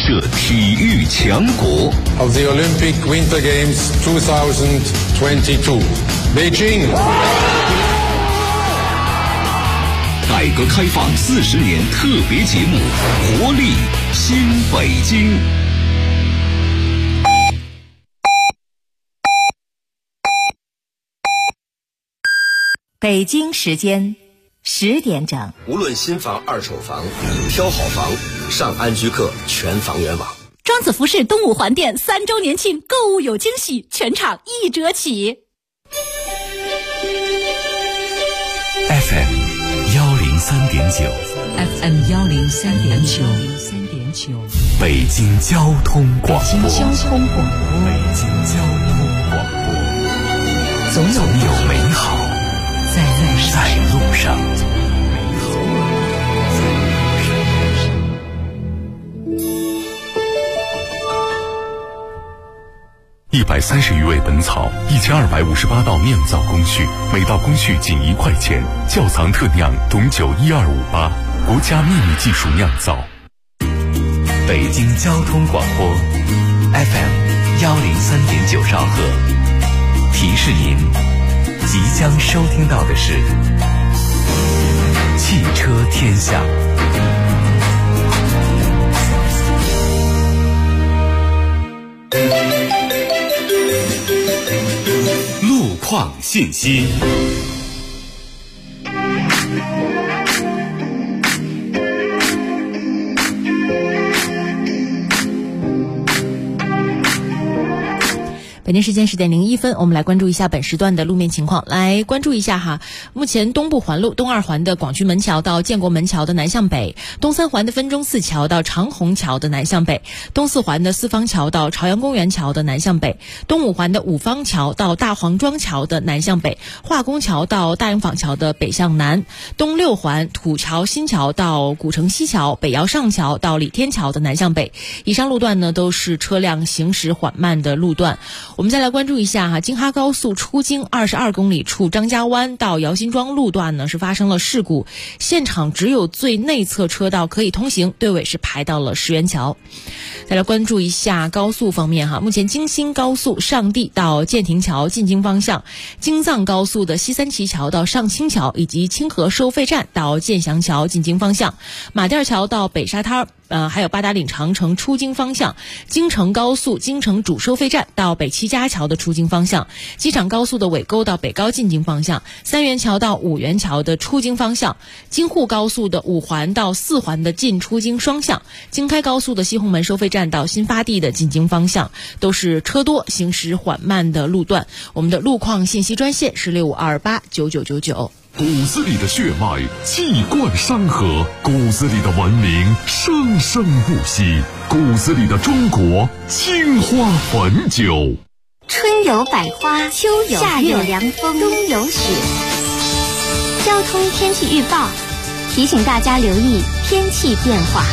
摄体育强国。 Of the Olympic Winter Games 2022, Beijing。 改革开放40年特别节目，活力新北京。 北京时间10点整。 无论新房、二手房，挑好房，上安居客全房源网。 庄子服饰东五环店3周年庆，购物有惊喜，全场1折起。 FM 103.9 FM 103.9 北京交通广播。 北京交通广播，总有美好在路上。 130余味本草，1258道酿造工序，每道工序仅1块钱。窖藏特酿董酒12588，国家秘密技术酿造。 北京交通广播 FM 103.9兆赫，提示您即将收听到的是汽车天下。 路况信息。 北京时间10点01分，我们来关注一下本时段的路面情况。来关注一下哈，目前东部环路东2环的广渠门桥到建国门桥的南向北，东3环的分钟寺桥到长虹桥的南向北，东4环的四方桥到朝阳公园桥的南向北，东5环的五方桥到大黄庄桥的南向北，化工桥到大营坊桥的北向南，东6环土桥新桥到古城西桥，北窑上桥到李天桥的南向北。以上路段呢都是车辆行驶缓慢的路段。我们再来关注一下哈，京哈高速出京22公里处张家湾到姚辛庄路段呢是发生了事故，现场只有最内侧车道可以通行，队尾是排到了石园桥。再来关注一下高速方面哈，目前京新高速上地到建亭桥进京方向，京藏高速的西三旗桥到上清桥以及清河收费站到建祥桥进京方向，马甸桥到北沙滩还有八达岭长城出京方向，京承高速京承主收费站到北七家桥的出京方向，机场高速的尾沟到北高进京方向，三元桥到五元桥的出京方向，京沪高速的5环到4环的进出京双向，京开高速的西红门收费站到新发地的进京方向，都是车多行驶缓慢的路段。我们的路况信息专线是65289999。 骨子里的血脉气贯山河，骨子里的文明生生不息，骨子里的中国青花汾酒。 春有百花，秋有夏有凉风，冬有雪。交通天气预报提醒大家留意天气变化。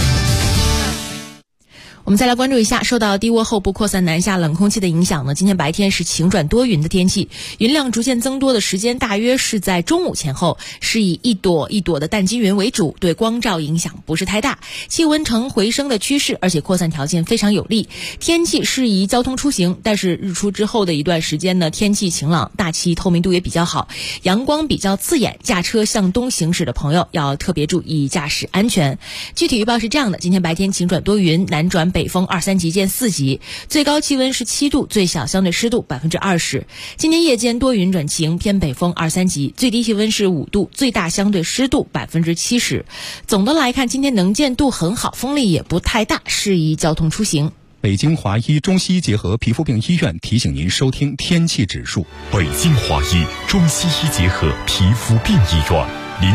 我们再来关注一下，受到低涡后部扩散南下冷空气的影响呢，今天白天是晴转多云的天气，云量逐渐增多的时间大约是在中午前后，是以一朵一朵的淡金云为主，对光照影响不是太大，气温呈回升的趋势，而且扩散条件非常有利，天气适宜交通出行。但是日出之后的一段时间呢，天气晴朗，大气透明度也比较好，阳光比较刺眼，驾车向东行驶的朋友要特别注意驾驶安全。具体预报是这样的，今天白天晴转多云，南转北风2、3级见4级，最高气温是7度，最小相对湿度20%。今天夜间多云转晴，偏北风2、3级，最低气温是5度，最大相对湿度70%。总的来看，今天能见度很好，风力也不太大，适宜交通出行。 北京华医中西医结合皮肤病医院提醒您收听天气指数。 北京华医中西医结合皮肤病医院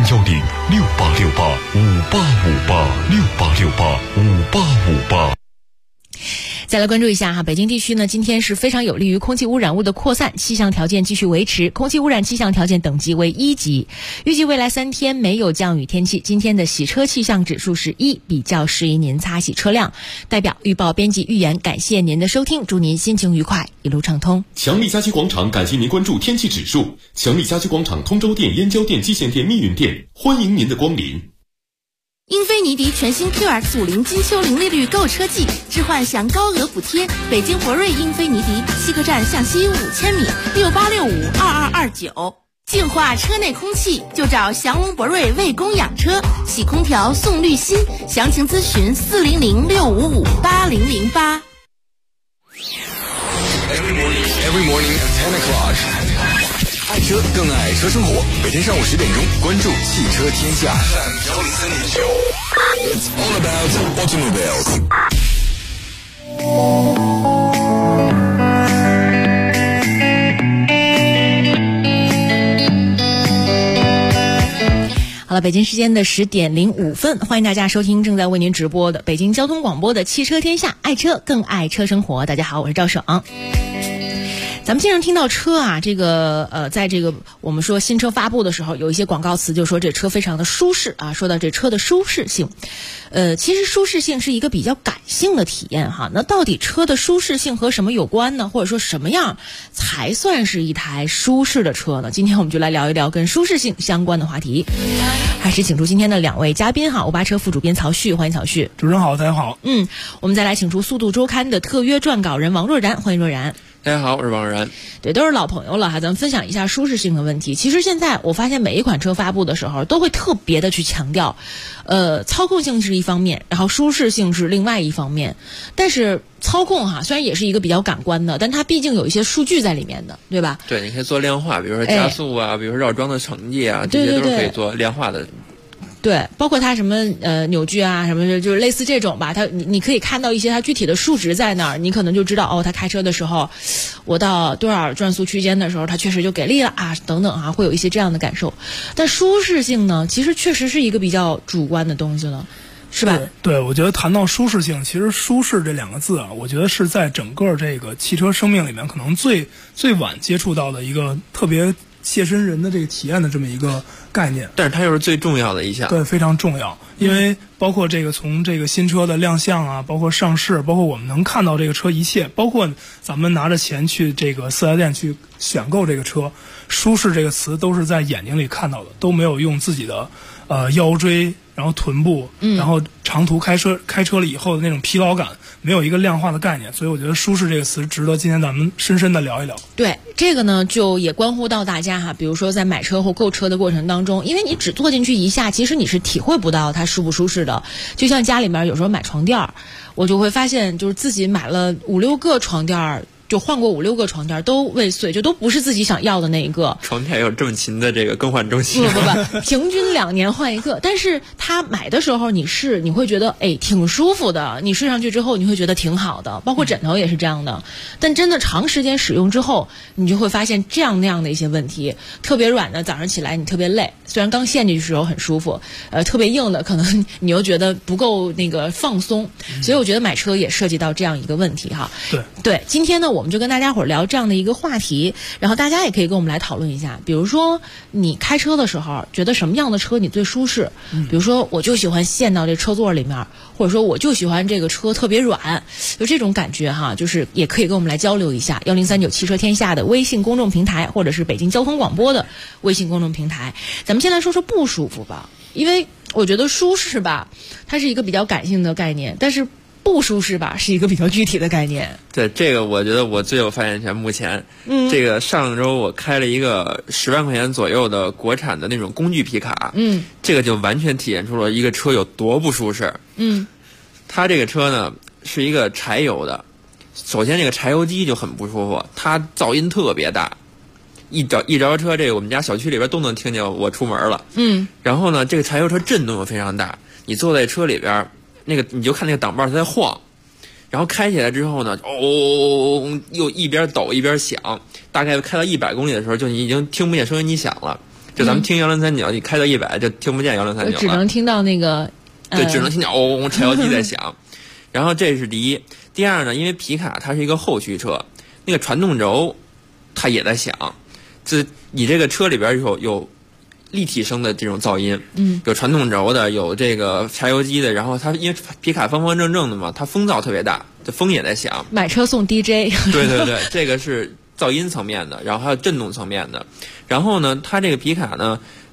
，0106868585858，686858。 再来关注一下哈，北京地区呢，今天是非常有利于空气污染物的扩散，气象条件继续维持，空气污染气象条件等级为1级。预计未来3天没有降雨天气，今天的洗车气象指数是1，比较适宜您擦洗车辆。代表预报编辑预言，感谢您的收听，祝您心情愉快，一路畅通。 强力家居广场感谢您关注天气指数，强力家居广场通州店、燕郊店、蓟县店、密云店，欢迎您的光临。 英菲尼迪全新 QX50 金秋零利率购车季，置换享高额补贴。北京博瑞英菲尼迪西客站向西5000米，68652229。净化车内空气就找祥龙博瑞卫工养车，洗空调送滤芯，详情咨询400-655-8008。 Every morning at 10 o'clock. 爱车更爱车生活，每天上午10点钟，关注汽车天下。It's all about automobiles. 好了，北京时间的10点05分，欢迎大家收听正在为您直播的北京交通广播的汽车天下，爱车更爱车生活。大家好，我是赵爽。咱们经常听到车啊，这个在这个我们说新车发布的时候，有一些广告词就说这车非常的舒适啊。说到这车的舒适性，其实舒适性是一个比较感性的体验哈。那到底车的舒适性和什么有关呢？或者说什么样才算是一台舒适的车呢？今天我们就来聊一聊跟舒适性相关的话题。还是请出今天的2位嘉宾哈，欧巴车副主编曹旭，欢迎曹旭。 主持人好，大家好。 我们再来请出速度周刊的特约撰稿人王若然，欢迎若然。 大家好，我是王若然。 对，都是老朋友了哈，咱们分享一下舒适性的问题。其实现在我发现每一款车发布的时候，都会特别的去强调，操控性是一方面，然后舒适性是另外一方面。但是操控哈，虽然也是一个比较感官的，但它毕竟有一些数据在里面的，对吧？ 对，你可以做量化，比如说加速啊，比如说绕桩的成绩啊，这些都是可以做量化的。 对，包括它什么扭矩啊什么的，就是类似这种吧。它你可以看到一些它具体的数值在那儿，你可能就知道哦，它开车的时候，我到多少转速区间的时候，它确实就给力了啊，等等啊，会有一些这样的感受。但舒适性呢，其实确实是一个比较主观的东西了，是吧？ 对，我觉得谈到舒适性，其实舒适这2个字啊，我觉得是在整个这个汽车生命里面可能最晚接触到的一个特别切身人的这个体验的这么一个概念， 但是它又是最重要的一项。 对，非常重要，因为包括这个从这个新车的亮相啊，包括上市，包括我们能看到这个车一切，包括咱们拿着钱去这个4S店去选购这个车，舒适这个词都是在眼睛里看到的，都没有用自己的腰椎，然后臀部，然后长途开车了以后的那种疲劳感，没有一个量化的概念，所以我觉得舒适这个词值得今天咱们深深的聊一聊。 对，这个呢就也关乎到大家哈，比如说在买车或购车的过程当中，因为你只坐进去一下，其实你是体会不到它舒不舒适的。就像家里面有时候买床垫，我就会发现就是自己买了5-6个床垫，就换过5-6个床垫都未遂，就都不是自己想要的那一个。 床垫有这么勤的这个更换周期？ 不，平均2年换一个。但是他买的时候你会觉得挺舒服的，你睡上去之后你会觉得挺好的，包括枕头也是这样的。但真的长时间使用之后，你就会发现这样那样的一些问题。特别软的早上起来你特别累，虽然刚陷进去的时候很舒服，特别硬的可能你又觉得不够那个放松。所以我觉得买车也涉及到这样一个问题哈。对，今天呢我们就跟大家伙聊这样的一个话题，然后大家也可以跟我们来讨论一下，比如说你开车的时候觉得什么样的车你最舒适，比如说我就喜欢陷到这车座里面，或者说我就喜欢这个车特别软，就这种感觉哈，就是也可以跟我们来交流一下。1039汽车天下的微信公众平台，或者是北京交通广播的微信公众平台。咱们先来说说不舒服吧，因为我觉得舒适吧它是一个比较感性的概念，但是不舒适吧是一个比较具体的概念。 对，这个我觉得我最有发言权。目前这个上周我开了一个10万块钱左右的国产的那种工具皮卡，这个就完全体现出了一个车有多不舒适。它这个车呢是一个柴油的，首先这个柴油机就很不舒服，它噪音特别大，一着车，这个我们家小区里边都能听见我出门了。然后呢这个柴油车震动又非常大，你坐在车里边那个你就看那个挡把它在晃，然后开起来之后呢，又一边抖一边响，大概开到100公里的时候，就你已经听不见收音机响了。就咱们听1039，你开到100就听不见1039了， 只能听到那个对，只能听见柴油机在响。然后这是第一，第二呢，因为皮卡它是一个后驱车，那个传动轴它也在响，你这个车里边有立体声的这种噪音，有传动轴的，有这个柴油机的，然后它因为皮卡方方正正的嘛，它风噪特别大，这风也在响。 买车送 DJ。 对，这个是噪音层面的，然后还有震动层面的。然后呢，它这个皮卡呢，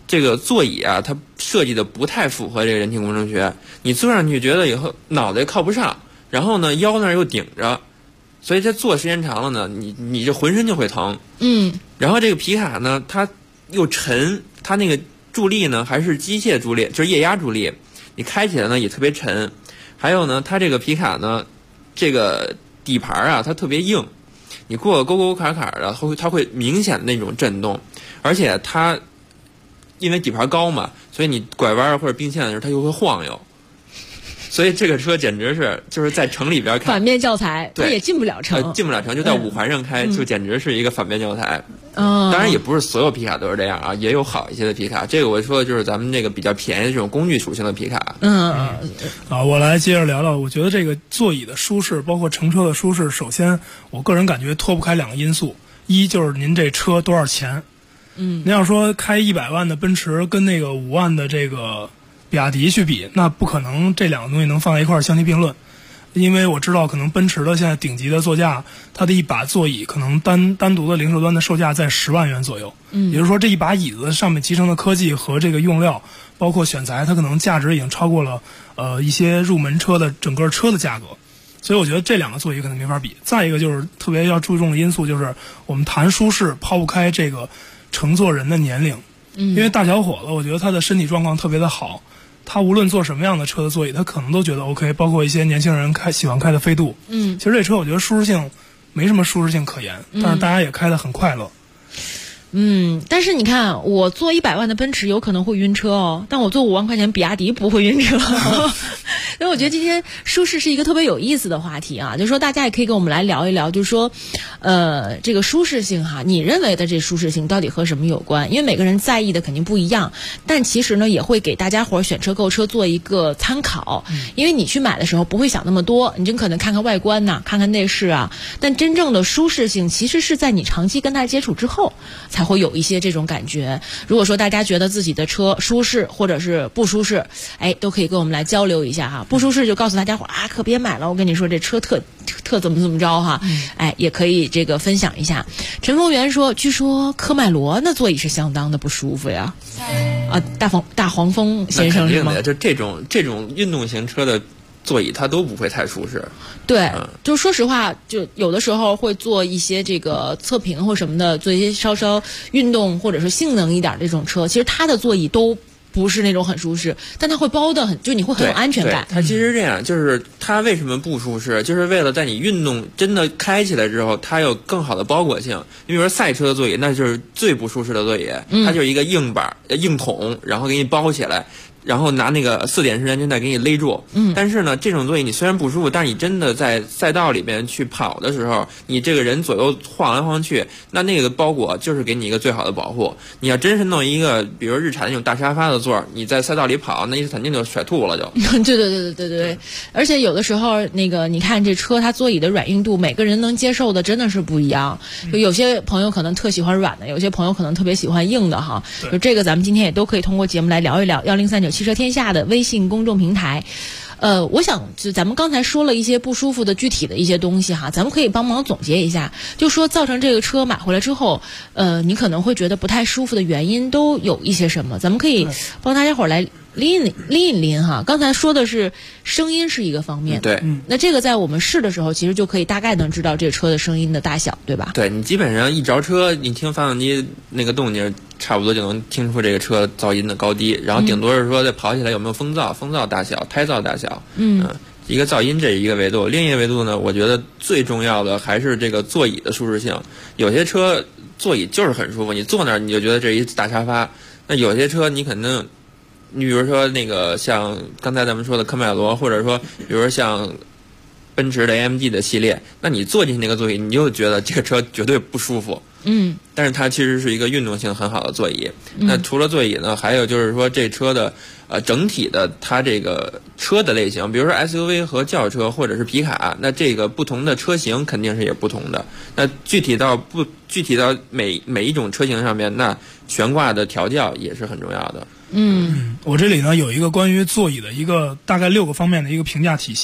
这个座椅啊，它设计的不太符合这个人体工程学。你坐上去觉得以后脑袋靠不上，然后呢腰那儿又顶着，所以这坐时间长了呢，你这浑身就会疼。然后这个皮卡呢，它又沉，它那个助力呢还是机械助力，就是液压助力，你开起来呢也特别沉。还有呢，它这个皮卡呢，这个底盘啊，它特别硬，你过个沟沟坎坎的，它会明显的那种震动，而且它因为底盘高嘛，所以你拐弯或者并线的时候，它又会晃悠。所以这个车简直是就是在城里边看反面教材，它也进不了城， 进不了城，就在五环上开，就简直是一个反面教材。当然也不是所有皮卡都是这样啊，也有好一些的皮卡。这个我说的就是咱们这个比较便宜的这种工具属性的皮卡。 我来接着聊聊。我觉得这个座椅的舒适，包括乘车的舒适，首先我个人感觉脱不开2个因素，一就是您这车多少钱。您要说开100万的奔驰跟那个5万的这个比亚迪去比，那不可能这2个东西能放在一块儿相提并论。因为我知道可能奔驰的现在顶级的座驾，它的一把座椅可能单独的零售端的售价在10万元左右。也就是说这一把椅子上面集成的科技和这个用料包括选材，它可能价值已经超过了一些入门车的整个车的价格。所以我觉得这2个座椅可能没法比。再一个就是特别要注重的因素，就是我们谈舒适抛不开这个乘坐人的年龄。因为大小伙子我觉得他的身体状况特别的好，他无论坐什么样的车的座椅，他可能都觉得 OK， 包括一些年轻人喜欢开的飞度。其实这车我觉得舒适性没什么舒适性可言，但是大家也开得很快乐。 但是你看，我坐100万的奔驰有可能会晕车哦，但我坐5万块钱比亚迪不会晕车。所以我觉得今天舒适是一个特别有意思的话题啊，就是说大家也可以跟我们来聊一聊，就是说，这个舒适性哈，你认为的这舒适性到底和什么有关？因为每个人在意的肯定不一样，但其实呢，也会给大家伙选车购车做一个参考。因为你去买的时候不会想那么多，你就可能看看外观呐，看看内饰啊，但真正的舒适性其实是在你长期跟它接触之后才会有一些这种感觉。如果说大家觉得自己的车舒适或者是不舒适，都可以跟我们来交流一下哈。不舒适就告诉大家伙啊，可别买了，我跟你说这车特怎么着哈。也可以这个分享一下。陈丰源说，据说科迈罗那座椅是相当的不舒服呀。大黄蜂先生是吗？ 就这种运动型车的座椅它都不会太舒适。 对，就说实话，就有的时候会做一些这个测评或什么的，做一些稍运动或者是性能一点这种车，其实它的座椅都不是那种很舒适，但它会包的很，就你会很有安全感。 它其实这样，就是它为什么不舒适，就是为了在你运动真的开起来之后，它有更好的包裹性。你比如说赛车的座椅，那就是最不舒适的座椅，它就是一个硬筒，然后给你包起来。然后拿那个4点式安全带给你勒住。但是呢，这种座椅你虽然不舒服，但是你真的在赛道里面去跑的时候，你这个人左右晃来晃去，那个包裹就是给你一个最好的保护。你要真是弄一个比如日产那种大沙发的座，你在赛道里跑，那肯定就甩吐了就。 对。而且有的时候你看这车它座椅的软硬度，每个人能接受的真的是不一样。就有些朋友可能特喜欢软的，有些朋友可能特别喜欢硬的哈。就这个咱们今天也都可以通过节目来聊一聊。1039汽车天下的微信公众平台。我想就咱们刚才说了一些不舒服的具体的一些东西哈，咱们可以帮忙总结一下，就说造成这个车买回来之后，你可能会觉得不太舒服的原因都有一些什么，咱们可以帮大家伙来拎一拎哈。刚才说的是声音是一个方面， 对， 那这个在我们试的时候，其实就可以大概能知道这车的声音的大小，对吧？ 对，你基本上一着车，你听发动机那个动静，差不多就能听出这个车噪音的高低，然后顶多是说再跑起来有没有风噪大小、胎噪大小。一个噪音这一个维度，另一个维度呢，我觉得最重要的还是这个座椅的舒适性。有些车座椅就是很舒服，你坐那儿你就觉得这是一大沙发。那有些车你肯定，你比如说那个像刚才咱们说的科迈罗，或者说比如说像奔驰的 AMG 的系列，那你坐进去那个座椅，你就觉得这个车绝对不舒服。但是它其实是一个运动性很好的座椅。那除了座椅呢，还有就是说这车的整体的它这个车的类型，比如说 SUV 和轿车或者是皮卡，那这个不同的车型肯定是也不同的。那具体到每一种车型上面，那悬挂的调教也是很重要的。 我这里呢有一个关于座椅的一个大概6个方面的一个评价体系。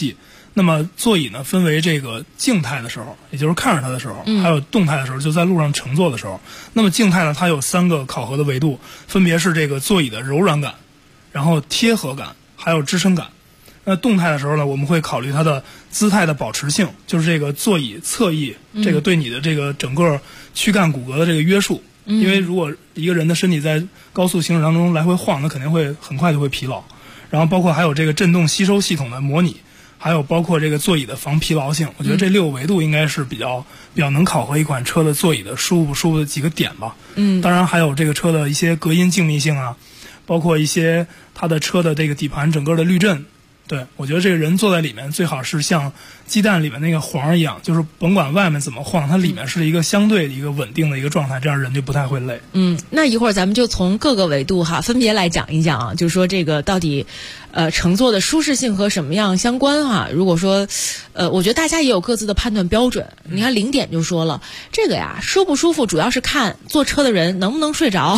那么座椅呢，分为这个静态的时候，也就是看着它的时候，还有动态的时候，就在路上乘坐的时候。那么静态呢，它有3个考核的维度，分别是这个座椅的柔软感，然后贴合感，还有支撑感。那动态的时候呢，我们会考虑它的姿态的保持性，就是这个座椅侧翼，这个对你的这个整个躯干骨骼的这个约束。因为如果一个人的身体在高速行驶当中来回晃，那肯定会很快就会疲劳。然后包括还有这个震动吸收系统的模拟，还有包括这个座椅的防疲劳性。我觉得这6个维度应该是比较能考核一款车的座椅的舒服不舒服的几个点吧。当然还有这个车的一些隔音静谧性啊，包括一些它的车的这个底盘整个的滤震。对，我觉得这个人坐在里面最好是像鸡蛋里面那个黄一样，就是甭管外面怎么晃，它里面是一个相对的一个稳定的一个状态，这样人就不太会累。 那一会儿咱们就从各个维度分别来讲一讲啊，就是说这个到底乘坐的舒适性和什么样相关如果说我觉得大家也有各自的判断标准。你看0点就说了，这个呀舒不舒服主要是看坐车的人能不能睡着。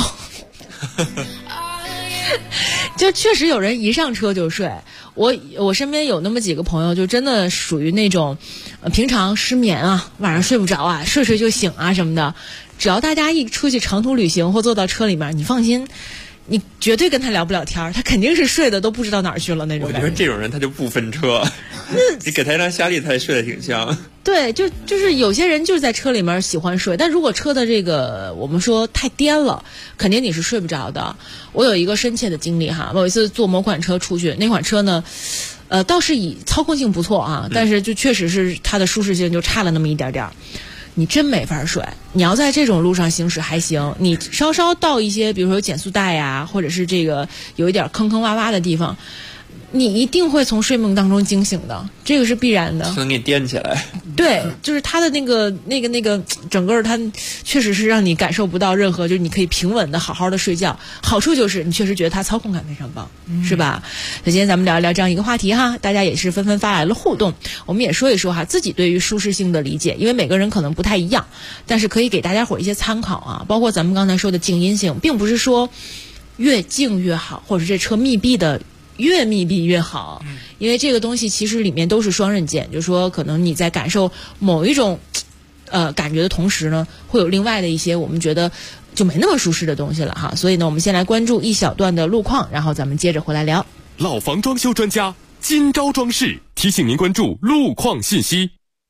就确实有人一上车就睡，我身边有那么几个朋友，就真的属于那种平常失眠晚上睡不着睡就醒什么的。只要大家一出去长途旅行或坐到车里面，你放心，你绝对跟他聊不了天，他肯定是睡的都不知道哪儿去了那种。 我觉得这种人他就不分车，你给他一张夏利，他也睡得挺香。 对，就是有些人就是在车里面喜欢睡，但如果车的这个我们说太颠了，肯定你是睡不着的。我有一个深切的经历我有一次坐某款车出去，那款车呢倒是以操控性不错但是就确实是它的舒适性就差了那么一点点。你真没法睡，你要在这种路上行驶还行，你稍稍到一些比如说减速带或者是这个有一点坑坑洼洼的地方，你一定会从睡梦当中惊醒的，这个是必然的。 能给你颠起来。 对，就是它的那个整个它确实是让你感受不到任何，就是你可以平稳的好好的睡觉。好处就是你确实觉得它操控感非常棒，是吧？那今天咱们聊一聊这样一个话题大家也是纷纷发来了互动，我们也说一说自己对于舒适性的理解，因为每个人可能不太一样，但是可以给大家伙一些参考包括咱们刚才说的静音性，并不是说越静越好，或者这车密闭的越密闭越好，因为这个东西其实里面都是双刃剑，就是说可能你在感受某一种感觉的同时呢，会有另外的一些我们觉得就没那么舒适的东西了所以呢，我们先来关注一小段的路况，然后咱们接着回来聊。 老房装修专家今朝装饰提醒您关注路况信息。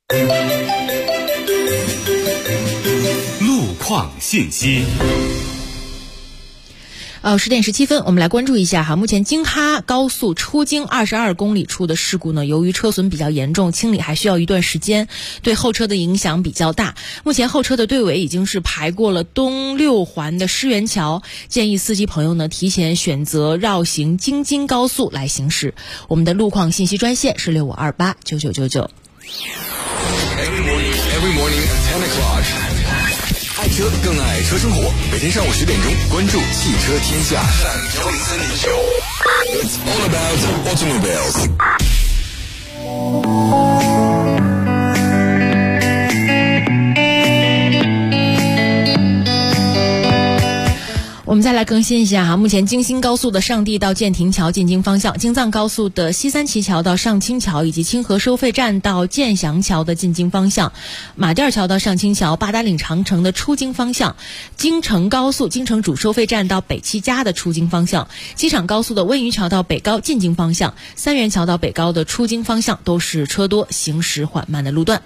路况信息。 10点17分，我们来关注一下目前京哈高速出京22公里处的事故呢，由于车损比较严重，清理还需要一段时间，对后车的影响比较大。目前后车的队尾已经是排过了东6环的狮园桥，建议司机朋友呢提前选择绕行京津高速来行驶。我们的路况信息专线是65289999。 Every morning at 10 o'clock. 爱车更爱车生活，每天上午10点钟，关注汽车天下。It's all about automobiles. 我们再来更新一下目前京新高速的上地到建亭桥进京方向，京藏高速的西三旗桥到上清桥以及清河收费站到建祥桥的进京方向，马甸桥到上清桥、八达岭长城的出京方向，京承高速京承主收费站到北七家的出京方向，机场高速的温榆桥到北高进京方向，三元桥到北高的出京方向都是车多行驶缓慢的路段。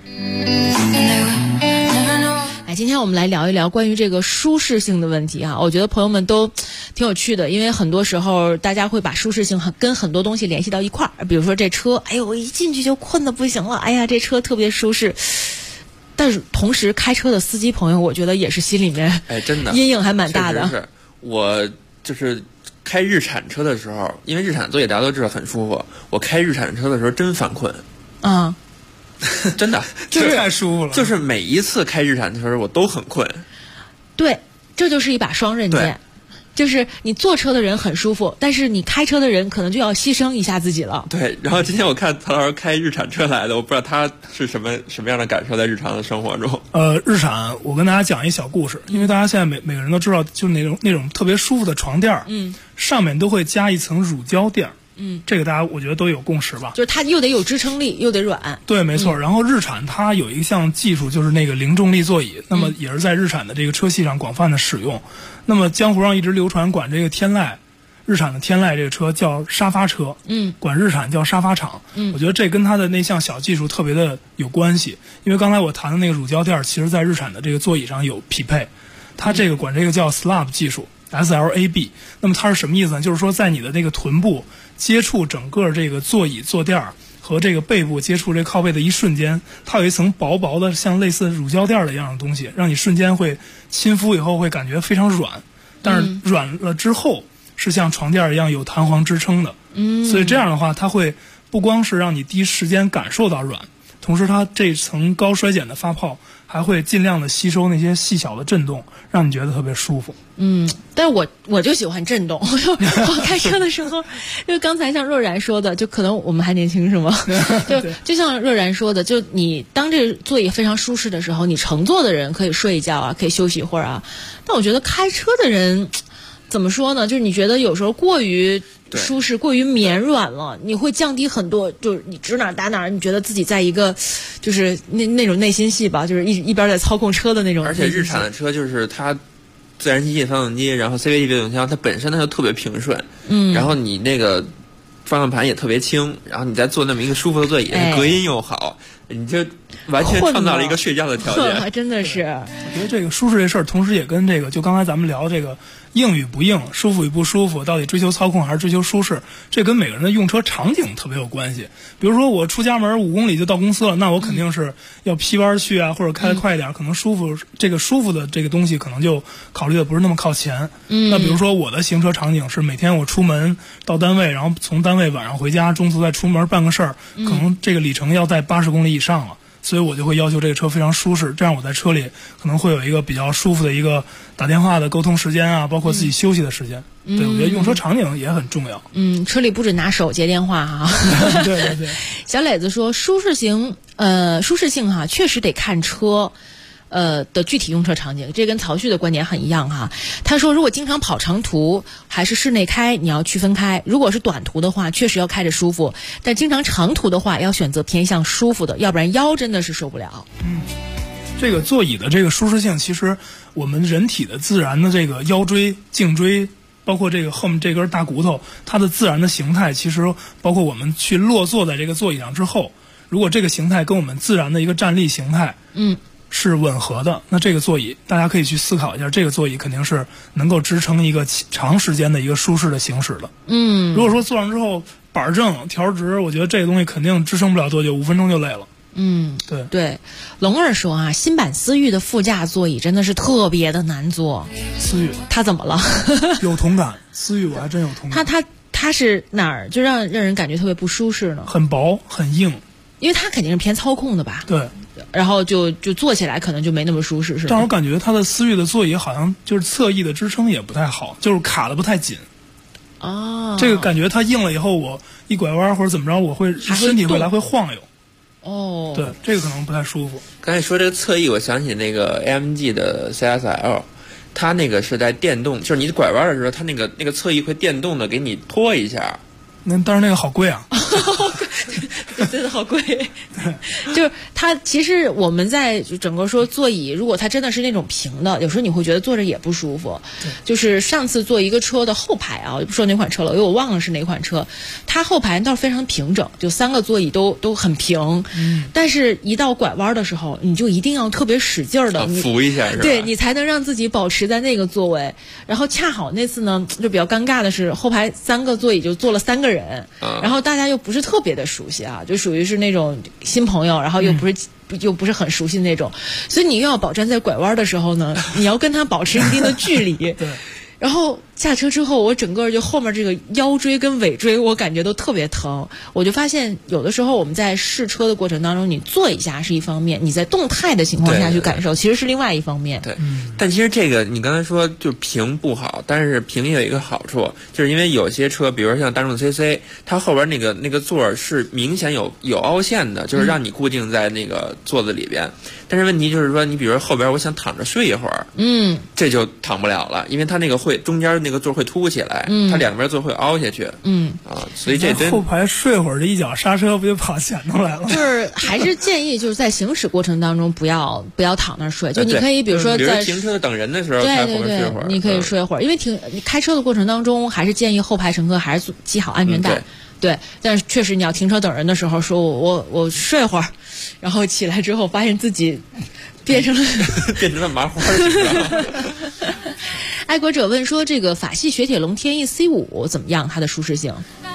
今天我们来聊一聊关于这个舒适性的问题我觉得朋友们都挺有趣的，因为很多时候大家会把舒适性跟很多东西联系到一块儿，比如说这车，哎呦我一进去就困得不行了，哎呀这车特别舒适。但是同时开车的司机朋友，我觉得也是心里面真的阴影还蛮大的。 是我就是开日产车的时候，因为日产座椅大家都知道很舒服，我开日产车的时候真犯困真的就是太舒服了， 就是每一次开日产的时候我都很困。 对，这就是一把双刃剑，就是你坐车的人很舒服，但是你开车的人可能就要牺牲一下自己了。 对，然后今天我看曹老师开日产车来的，我不知道他是什么样的感受在日常的生活中。 日产我跟大家讲一小故事，因为大家现在每个人都知道，就是那种特别舒服的床垫上面都会加一层乳胶垫这个大家我觉得都有共识吧。 就是它又得有支撑力，又得软。 对，没错。然后日产它有一项技术，就是那个零重力座椅，那么也是在日产的这个车系上广泛的使用。那么江湖上一直流传管这个天籁，日产的天籁这个车叫沙发车，管日产叫沙发厂。我觉得这跟它的那项小技术特别的有关系，因为刚才我谈的那个乳胶垫，其实在日产的这个座椅上有匹配，它这个管这个叫 SLAB 技术。SLAB， 那么它是什么意思呢？就是说，在你的那个臀部接触整个这个座椅坐垫和这个背部接触这靠背的一瞬间，它有一层薄薄的像类似乳胶垫的一样的东西，让你瞬间会亲肤以后会感觉非常软，但是软了之后是像床垫一样有弹簧支撑的。所以这样的话，它会不光是让你第一时间感受到软，同时它这层高衰减的发泡还会尽量的吸收那些细小的震动，让你觉得特别舒服。 但是我就喜欢震动。我开车的时候，就刚才像若然说的，就可能我们还年轻是吗？就像若然说的，就你当这座椅非常舒适的时候，你乘坐的人可以睡一觉啊，可以休息一会儿啊。但我觉得开车的人怎么说呢？就是你觉得有时候过于舒适、过于绵软了，你会降低很多，就是你指哪打哪，你觉得自己在一个就是那种内心戏吧，就是一边在操控车的那种。 而且日产的车就是它自然吸气发动机，然后 CVT 变速箱，它本身它就特别平顺，然后你那个方向盘也特别轻，然后你再坐那么一个舒服的座椅，隔音又好，你就完全创造了一个睡觉的条件。 还真的是。 我觉得这个舒适这事儿，同时也跟这个就刚才咱们聊这个硬与不硬，舒服与不舒服，到底追求操控还是追求舒适，这跟每个人的用车场景特别有关系。比如说我出家门5公里就到公司了，那我肯定是要劈弯去啊，或者开得快一点，可能舒服的这个东西可能就考虑的不是那么靠前。那比如说我的行车场景是每天我出门到单位，然后从单位晚上回家，中途再出门办个事儿，可能这个里程要在80公里以上了。所以我就会要求这个车非常舒适，这样我在车里可能会有一个比较舒服的一个打电话的沟通时间啊，包括自己休息的时间。对，我觉得用车场景也很重要。 车里不准拿手接电话哈。 对。 小磊子说，舒适性哈，确实得看车。的具体用车场景，这跟曹旭的观点很一样哈。他说，如果经常跑长途还是室内开，你要区分开。如果是短途的话，确实要开着舒服，但经常长途的话，要选择偏向舒服的，要不然腰真的是受不了。 这个座椅的这个舒适性，其实我们人体的自然的这个腰椎、颈椎，包括这个后面这根大骨头，它的自然的形态，其实包括我们去落坐在这个座椅上之后，如果这个形态跟我们自然的一个站立形态，是吻合的，那这个座椅大家可以去思考一下，这个座椅肯定是能够支撑一个长时间的一个舒适的行驶的。如果说坐上之后板正调直，我觉得这个东西肯定支撑不了多久，5分钟就累了。 对，龙儿说啊，新版思域的副驾座椅真的是特别的难坐。 思域他怎么了？ 有同感，思域我还真有同感。 他是哪儿就让人感觉特别不舒适呢？ 很薄很硬， 因为它肯定是偏操控的吧？ 对。 然后就坐起来可能就没那么舒适，是吧？ 但我感觉它的思域的座椅好像就是侧翼的支撑也不太好，就是卡的不太紧。这个感觉它硬了以后，我一拐弯或者怎么着，我会身体会来回晃悠。对，这个可能不太舒服。 刚才说这个侧翼，我想起那个 AMG 的 CSL， 它那个是在电动，就是你拐弯的时候，它那个侧翼会电动的给你拖一下。 但是那个好贵啊。 真的好贵。就是它其实我们在整个说座椅，如果它真的是那种平的，有时候你会觉得坐着也不舒服。就是上次坐一个车的后排啊，我不说哪款车了，因为我忘了是哪款车，它后排倒是非常平整，就3个座椅都很平。但是一到拐弯的时候，你就一定要特别使劲的扶一下，是吧？ 对，你才能让自己保持在那个座位。然后恰好那次呢，就比较尴尬的是后排3个座椅就坐了3个人，然后大家又不是特别的熟悉啊，就属于是那种新朋友，然后又不是很熟悉的那种，所以你又要保证在拐弯的时候呢，你要跟他保持一定的距离。 对。 然后下车之后，我整个就后面这个腰椎跟尾椎，我感觉都特别疼。我就发现，有的时候我们在试车的过程当中，你坐一下是一方面，你在动态的情况下去感受，其实是另外一方面。 对，但其实这个你刚才说就平不好，但是平也有一个好处，就是因为有些车，比如像大众 CC， 它后边那个座是明显有凹陷的，就是让你固定在那个座子里边。但是问题就是说，你比如说后边我想躺着睡一会儿，这就躺不了了，因为它那个会中间那个座会凸起来，它两边座会凹下去，所以这后排睡会儿，这一脚刹车不就跑前头来了？ 就是还是建议就是在行驶过程当中不要躺那儿睡，就你可以比如说在停车等人的时候，在后面睡会儿， 你可以睡会儿，因为你开车的过程当中，还是建议后排乘客还是系好安全带。对，但是确实你要停车等人的时候，说我睡会儿，然后起来之后发现自己变成了麻花儿。 爱国者问说，这个法系雪铁龙天翼 C5 怎么样？它的舒适性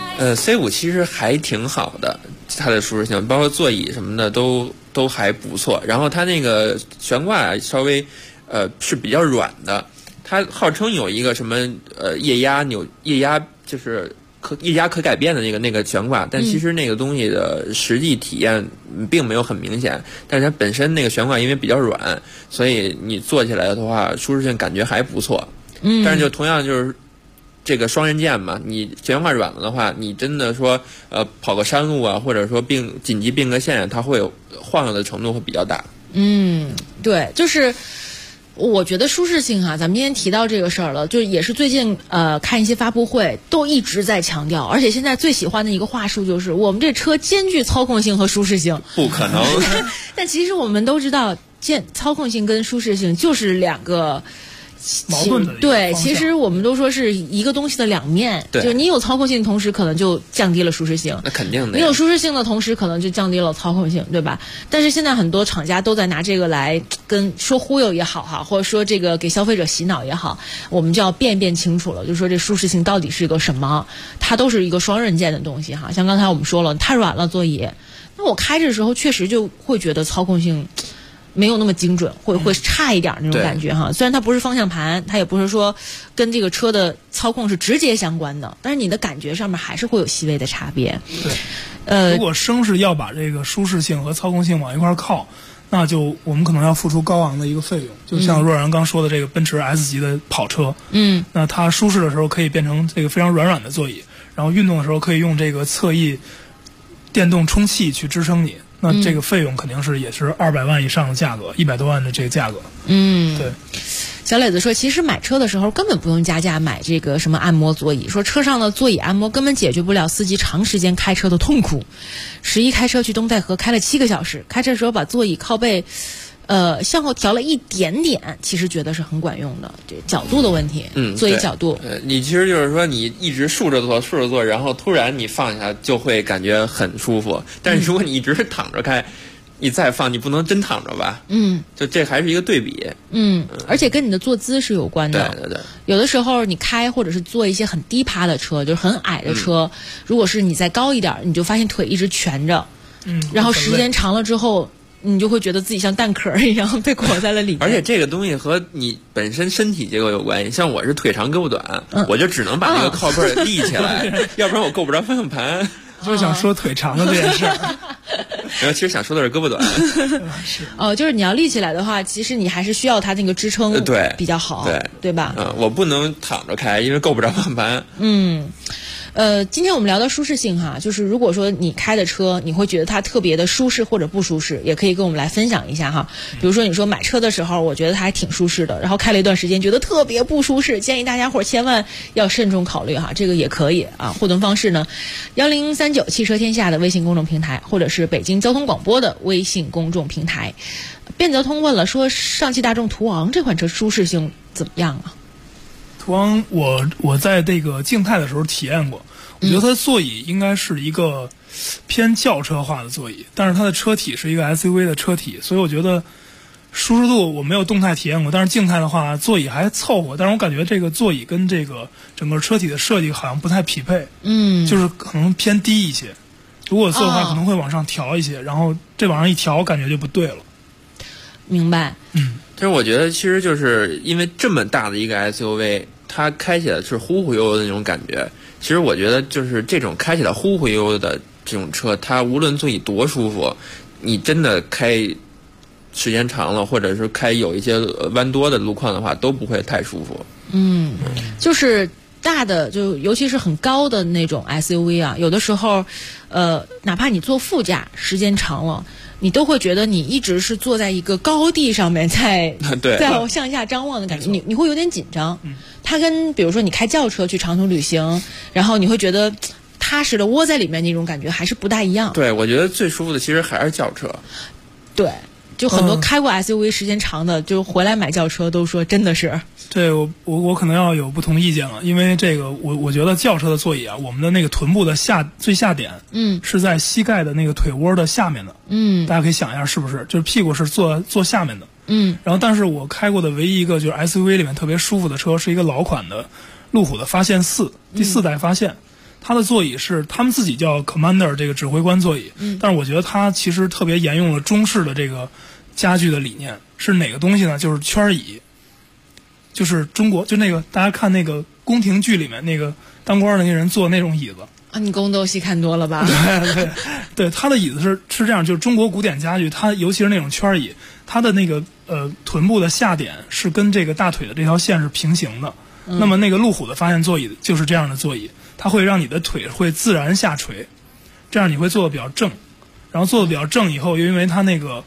？C5 其实还挺好的，它的舒适性，包括座椅什么的都还不错。然后它那个悬挂稍微是比较软的，它号称有一个什么液压就是液压可改变的那个悬挂，但其实那个东西的实际体验并没有很明显。但是它本身那个悬挂因为比较软，所以你坐起来的话，舒适性感觉还不错。但是就同样就是这个双刃剑嘛，你悬挂软了的话，你真的说跑个山路啊，或者说紧急并个线，它会有晃悠的程度会比较大。 对，就是我觉得舒适性咱们今天提到这个事儿了，就也是最近看一些发布会都一直在强调，而且现在最喜欢的一个话术就是我们这车兼具操控性和舒适性。 不可能。 但其实我们都知道，操控性跟舒适性就是两个矛盾的。 对，其实我们都说是一个东西的两面，就是你有操控性的同时，可能就降低了舒适性。 那肯定的。 你有舒适性的同时，可能就降低了操控性，对吧？但是现在很多厂家都在拿这个来跟说忽悠也好或者说这个给消费者洗脑也好，我们就要辨清楚了，就是说这舒适性到底是一个什么？它都是一个双刃剑的东西像刚才我们说了，太软了座椅，那我开着的时候确实就会觉得操控性没有那么精准，会差一点那种感觉虽然它不是方向盘，它也不是说跟这个车的操控是直接相关的，但是你的感觉上面还是会有细微的差别。 对，如果生是要把这个舒适性和操控性往一块靠，那就我们可能要付出高昂的一个费用。就像若然刚说的这个奔驰 S 级的跑车，那它舒适的时候可以变成这个非常软的座椅，然后运动的时候可以用这个侧翼电动充气去支撑你。那这个费用肯定也是200万以上的价格，100多万的这个价格。对。 小磊子说，其实买车的时候根本不用加价买这个什么按摩座椅，说车上的座椅按摩根本解决不了司机长时间开车的痛苦。11开车去东戴河开了7个小时，开车的时候把座椅靠背向后调了一点点，其实觉得是很管用的。这角度的问题，座椅角度。 你其实就是说你一直竖着坐，然后突然你放下就会感觉很舒服。但是如果你一直是躺着开，你再放，你不能真躺着吧？就这还是一个对比。 而且跟你的坐姿是有关的。 对。 有的时候你开或者是坐一些很低趴的车，就是很矮的车，如果是你再高一点，你就发现腿一直蜷着，然后时间长了之后。你就会觉得自己像蛋壳一样被裹在了里面。 而且这个东西和你本身身体结构有关系，像我是腿长胳膊短，我就只能把那个靠背立起来，要不然我够不着方向盘。 就是想说腿长的这件事儿。 然后其实想说的是胳膊短。 就是你要立起来的话，其实你还是需要它那个支撑比较好，对吧？ 我不能躺着开，因为够不着方向盘。 今天我们聊到舒适性就是如果说你开的车你会觉得它特别的舒适或者不舒适，也可以跟我们来分享一下比如说你说买车的时候我觉得它还挺舒适的，然后开了一段时间觉得特别不舒适，建议大家伙千万要慎重考虑这个也可以互动方式呢1039汽车天下的微信公众平台，或者是北京交通广播的微信公众平台。卞泽通问了说，上汽大众途昂这款车舒适性怎么样啊？ 途昂我在这个静态的时候体验过，我觉得它的座椅应该是一个偏轿车化的座椅，但是它的车体是一个 SUV 的车体，所以我觉得舒适度我没有动态体验过，但是静态的话座椅还凑合，但是我感觉这个座椅跟这个整个车体的设计好像不太匹配，就是可能偏低一些，如果坐的话可能会往上调一些，然后这往上一调感觉就不对了。 明白。 其实我觉得其实就是因为这么大的一个 SUV， 它开起来是忽忽悠悠的那种感觉。其实我觉得就是这种开起来忽忽悠悠的这种车，它无论座椅多舒服，你真的开时间长了，或者是开有一些弯多的路况的话，都不会太舒服。 就是大的，就尤其是很高的那种 SUV 有的时候哪怕你坐副驾时间长了，你都会觉得你一直是坐在一个高地上面在向下张望的感觉，你会有点紧张。 它跟比如说你开轿车去长途旅行，然后你会觉得踏实的窝在里面那种感觉还是不大一样。 对，我觉得最舒服的其实还是轿车。 对，就很多开过 SUV 时间长的，就回来买轿车都说真的是。 对，我可能要有不同意见了，因为这个我觉得轿车的座椅啊，我们的那个臀部的最下点，是在膝盖的那个腿窝的下面的，大家可以想一下是不是，就是屁股是坐下面的，然后但是我开过的唯一一个就是 SUV 里面特别舒服的车是一个老款的路虎的发现4第4代发现。它的座椅是他们自己叫 Commander 这个指挥官座椅，但是我觉得它其实特别沿用了中式的这个家具的理念。是哪个东西呢？就是圈椅，就是中国就那个大家看那个宫廷剧里面那个当官的那些人坐那种椅子啊。你宫斗戏看多了吧？ 对，它的椅子是这样，就是中国古典家具，它尤其是那种圈椅，它的那个臀部的下点是跟这个大腿的这条线是平行的。那么那个路虎的发现座椅就是这样的座椅，它会让你的腿会自然下垂，这样你会坐得比较正。然后坐得比较正以后，因为它那个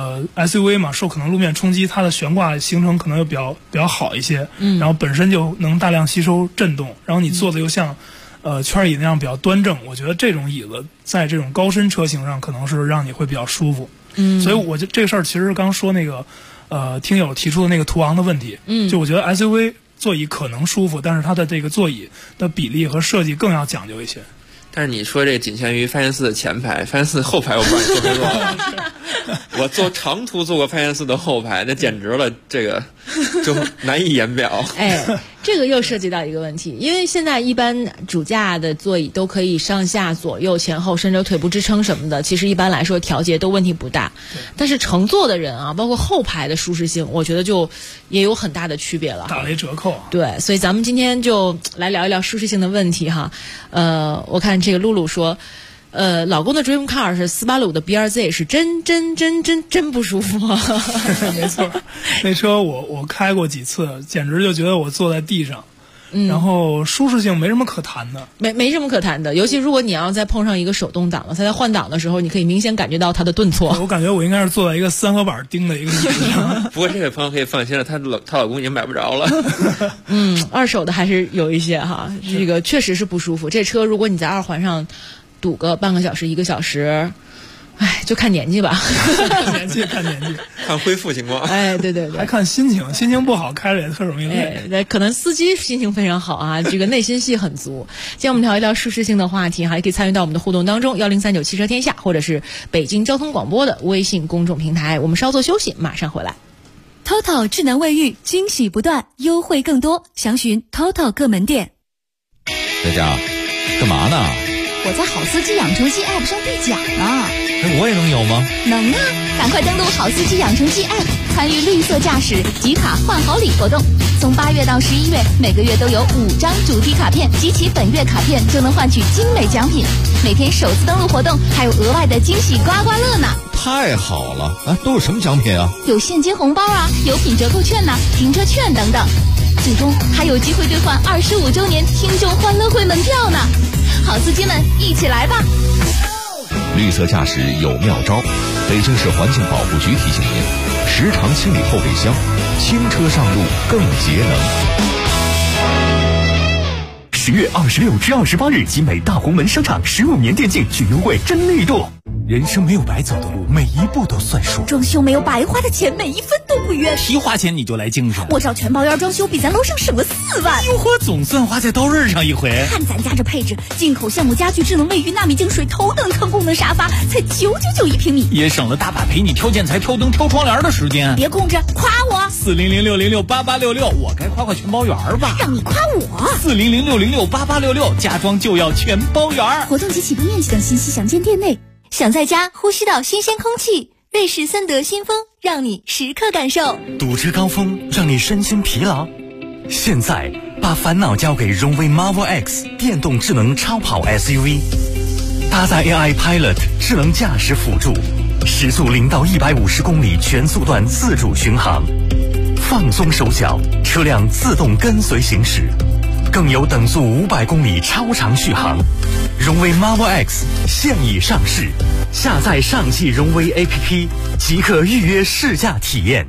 SUV 嘛，受可能路面冲击，它的悬挂行程可能又比较好一些，然后本身就能大量吸收震动，然后你坐的又像圈椅那样比较端正。我觉得这种椅子在这种高身车型上可能是让你会比较舒服。所以我这个事儿其实刚说那个听友提出的那个途昂的问题，就我觉得 SUV 座椅可能舒服，但是它的这个座椅的比例和设计更要讲究一些。 但是你说这仅限于发现4的前排，发现4后排我不知道你坐没坐过。我坐长途坐过发现4的后排，那简直了，这个就难以言表。 这个又涉及到一个问题，因为现在一般主驾的座椅都可以上下左右前后，甚至腿部支撑什么的，其实一般来说调节都问题不大。但是乘坐的人啊，包括后排的舒适性，我觉得就也有很大的区别了， 打了一折扣。 对，所以咱们今天就来聊一聊舒适性的问题哈。我看这个露露说，老公的 dream car 是485的 BRZ， 是真不舒服啊。 没错，那车我开过几次，简直就觉得我坐在地上。然后舒适性没什么可谈的， 没什么可谈的。尤其如果你要再碰上一个手动挡了，它在换挡的时候，你可以明显感觉到它的顿挫。 我感觉我应该是坐在一个3合板钉的一个椅子上。 不过这位朋友可以放心了，她老公已经买不着了。 二手的还是有一些哈，这个确实是不舒服。这车如果你在2环上堵个半个小时1个小时，就看年纪吧。 看年纪， 看恢复情况。 对， 还看心情不好开着也特容易累。 可能司机心情非常好啊，这个内心戏很足。今天我们聊一聊舒适性的话题哈，也可以参与到我们的互动当中，1039汽车天下，或者是北京交通广播的微信公众平台。我们稍作休息，马上回来。 TOTO 智能卫浴，惊喜不断，优惠更多，详询 TOTO 各门店。 佳佳，干嘛呢？ 我在好司机养成记 App 上兑奖呢。 我也能有吗？ 能啊！赶快登录好司机养成记 App， 参与绿色驾驶集卡换好礼活动。从8月到11月，每个月都有5张主题卡片，集齐本月卡片就能换取精美奖品。每天首次登录活动还有额外的惊喜刮刮乐呢！ 太好了！都有什么奖品啊？ 有现金红包啊，有品折扣券呐，停车券等等。最终还有机会兑换25周年听众欢乐会门票呢！好司机们，一起来吧！ 绿色驾驶有妙招，北京市环境保护局提醒您：时常清理后备箱，轻车上路更节能。 10月26至28日，集美大红门商场15年电竞巨优惠真力度。人生没有白走的路，每一步都算数。 装修没有白花的钱，每一分都不冤。 提花钱你就来精神。 我找全包院装修，比咱楼上省了4万。 哟呵，总算花在刀刃上一回。 看咱家这配置，进口橡木家具、智能卫浴、纳米净水、头等舱功能沙发，才999一平米， 也省了大把陪你挑建材、挑灯、挑窗帘的时间。 别空着，夸我 ！400-606-8866，我该夸全包园吧？ 让你夸我 ！400-606-8866，家装就要全包园。 活动及起步面积等信息详见店内。想在家呼吸到新鲜空气，瑞士森德新风让你时刻感受。 堵车高峰让你身心疲劳，现在把烦恼交给荣威 Marvel X 电动智能超跑 SUV， 搭载 AI Pilot 智能驾驶辅助，时速0到150公里全速段自主巡航，放松手脚，车辆自动跟随行驶，更有等速500公里超长续航。荣威 Marvel X 现已上市，下载上汽荣威 APP 即可预约试驾体验。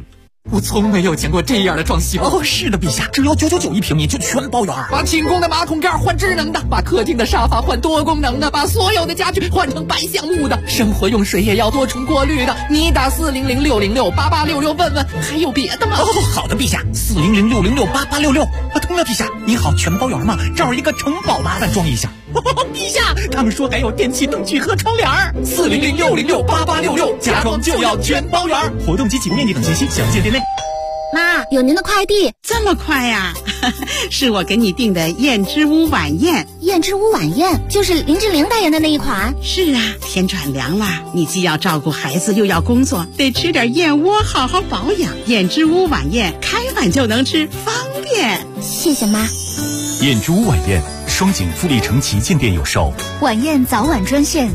我从没有见过这样的装修。 哦，是的，陛下，只要999一平米就全包圆。 把清宫的马桶盖换智能的，把客厅的沙发换多功能的，把所有的家具换成白橡木的，生活用水也要多重过滤的。你打400-606-8866问问，还有别的吗？ 哦，好的，陛下，400-606-8866。通了，陛下，你好，全包圆吗？这儿一个城堡，麻烦装一下。陛下，他们说还有电器灯具和窗帘。 400-606-8866，家装就要全包圆。 活动及起步面积等信息详见店内。 妈，有您的快递。 这么快呀？是我给你订的燕之屋晚宴。 燕之屋晚宴就是林志玲代言的那一款。 是啊，天转凉了，你既要照顾孩子又要工作，得吃点燕窝好好保养。燕之屋晚宴开碗就能吃，方便。 谢谢妈。 燕之屋晚宴，双井富力城旗舰店有售。 晚宴早晚专线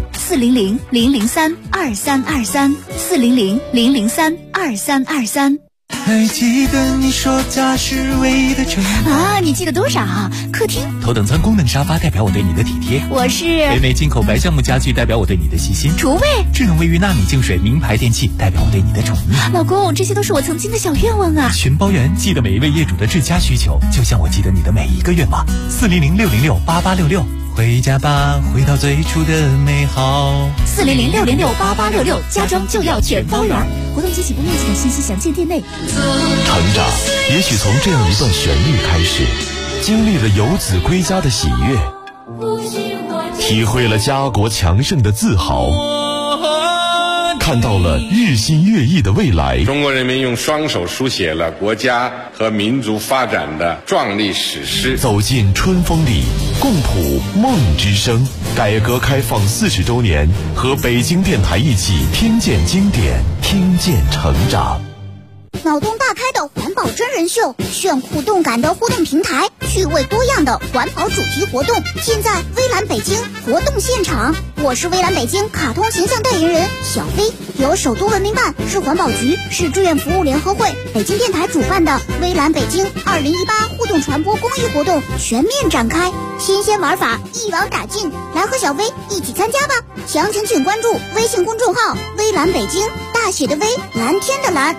400-003-2323，400-003-2323。 还记得你说家是唯一的城啊？你记得多少？客厅头等舱功能沙发代表我对你的体贴， 我是北美进口白橡木家具代表我对你的细心， 厨卫智能卫浴纳米净水名牌电器代表我对你的宠溺。 老公，这些都是我曾经的小愿望啊！ 全包圆，记得每一位业主的至佳需求，就像我记得你的每一个愿望。400-606-8866，回家吧，回到最初的美好。 400-606-8866，家装就要全包圆。活动及起步面积等信息详见店内。 成长也许从这样一段旋律开始，经历了游子归家的喜悦，体会了家国强盛的自豪，看到了日新月异的未来。 中国人民用双手书写了国家和民族发展的壮丽史诗。 走进春风里，共谱梦之声。改革开放40周年，和北京电台一起听见经典，听见成长。 脑洞大开的环保真人秀，炫酷动感的互动平台，趣味多样的环保主题活动，现在微蓝北京活动现场。我是微蓝北京卡通形象代言人小飞，由首都文明办、市环保局、市志愿服务联合会、北京电台主办的微蓝北京2018互动传播公益活动全面展开，新鲜玩法一网打尽，来和小飞一起参加吧！详情请关注微信公众号微蓝北京，大写的微，蓝天的蓝。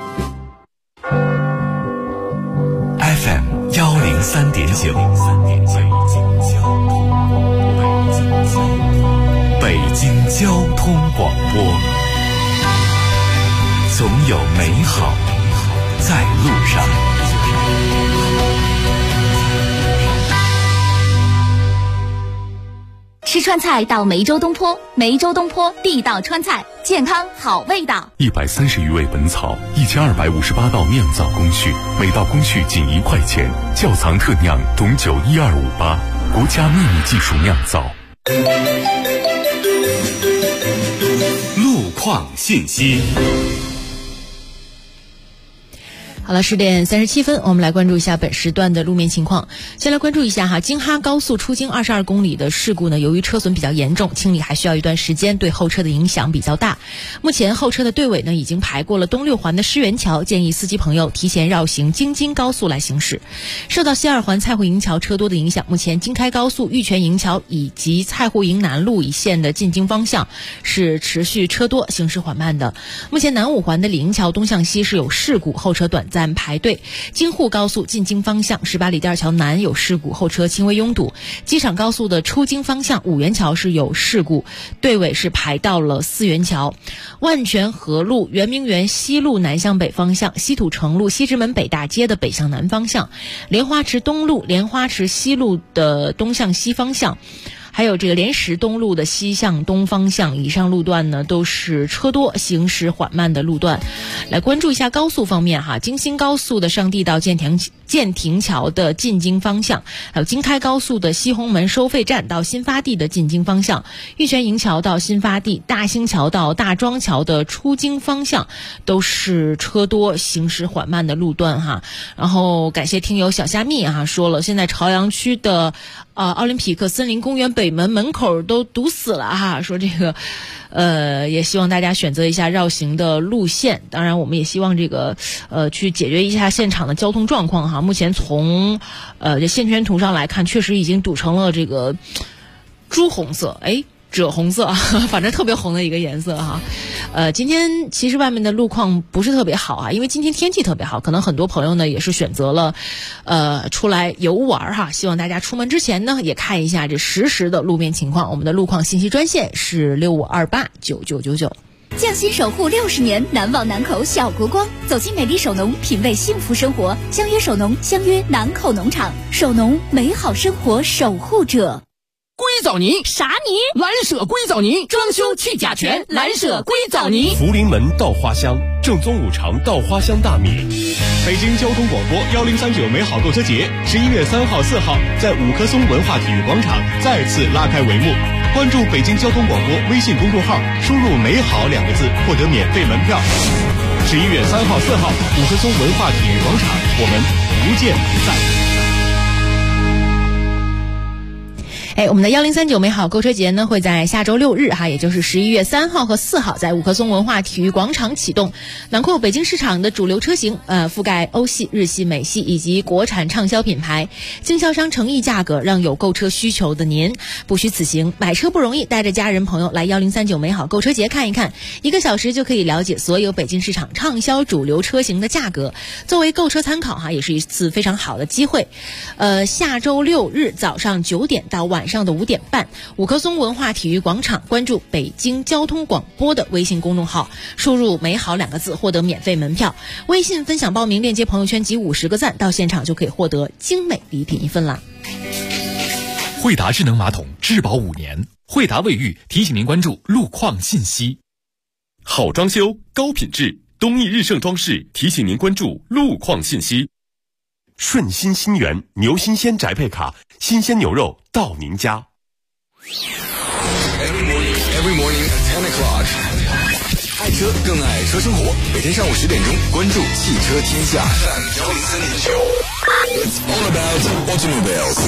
FM 103.9，北京交通广播，总有美好在路上。 吃川菜到梅州东坡，梅州东坡地道川菜，健康好味道。 130余味本草，1258道酿造工序，每道工序仅1块钱，窖藏特酿董酒12588，国家秘密技术酿造。 路况信息。 好了，10点37分，我们来关注一下本时段的路面情况。先来关注一下哈，京哈高速出京22公里的事故呢，由于车损比较严重，清理还需要一段时间，对后车的影响比较大。目前后车的队尾呢已经排过了东六环的狮园桥，建议司机朋友提前绕行京高速来行驶。受到西二环蔡户营桥车多的影响，目前京开高速玉泉营桥以及蔡户营南路一线的进京方向是持续车多，行驶缓慢的。目前南五环的李营桥东向西是有事故，后车短暂排队。京沪高速进京方向18里第二桥南有事故，后车轻微拥堵。机场高速的出京方向五元桥是有事故，队尾是排到了四元桥。万泉河路圆明园西路南向北方向，西土城路西直门北大街的北向南方向，莲花池东路莲花池西路的东向西方向，还有这个莲石东路的西向东方向，以上路段呢都是车多行驶缓慢的路段。来关注一下高速方面哈，京新高速的上地到建亭桥的进京方向，还有京开高速的西红门收费站到新发地的进京方向，玉泉营桥到新发地，大兴桥到大庄桥的出京方向都是车多行驶缓慢的路段哈。然后感谢听友小虾米哈说了，现在朝阳区的奥林匹克森林公园北门门口都堵死了哈，说这个也希望大家选择一下绕行的路线。当然我们也希望这个去解决一下现场的交通状况哈。目前从这线圈图上来看，确实已经堵成了这个朱红色， 赭红色，反正特别红的一个颜色哈。今天其实外面的路况不是特别好啊，因为今天天气特别好，可能很多朋友呢也是选择了出来游玩哈。希望大家出门之前呢也看一下这实时的路面情况。我们的路况信息专线是65289999。 匠心守护60年，难忘南口小国光。走进美丽首农，品味幸福生活。相约首农，相约南口农场。首农，美好生活守护者。 硅藻泥啥泥？ 蓝舍硅藻泥，装修去甲醛，蓝舍硅藻泥。 福临门稻花香，正宗五常稻花香大米。北京交通广播1039美好购车节11月3号、4号在五棵松文化体育广场再次拉开帷幕。关注北京交通广播微信公众号，输入美好2个字获得免费门票。11月3号、4号五棵松文化体育广场，我们不见不散。 我们的1039美好购车节呢会在下周6日哈，也就是11月3号和4号在五棵松文化体育广场启动，囊括北京市场的主流车型，覆盖欧系、日系、美系以及国产畅销品牌，经销商诚意价格，让有购车需求的您不虚此行。买车不容易，带着家人朋友来1039美好购车节看一看，1个小时就可以了解所有北京市场畅销主流车型的价格，作为购车参考哈，也是一次非常好的机会。下周6日早上9点到晚上的5点半，五棵松文化体育广场，关注北京交通广播的微信公众号，输入美好2个字获得免费门票，微信分享报名链接朋友圈集50个赞，到现场就可以获得精美礼品1份啦。 惠达智能马桶质保5年，惠达卫浴提醒您关注路况信息。 好装修高品质，东益日盛装饰提醒您关注路况信息。顺心新源牛新鲜宅配卡，新鲜牛肉到您家。 Every morning at 10 o'clock， 爱车更爱车生活。每天上午10点钟，关注汽车天下。It's all about automobiles。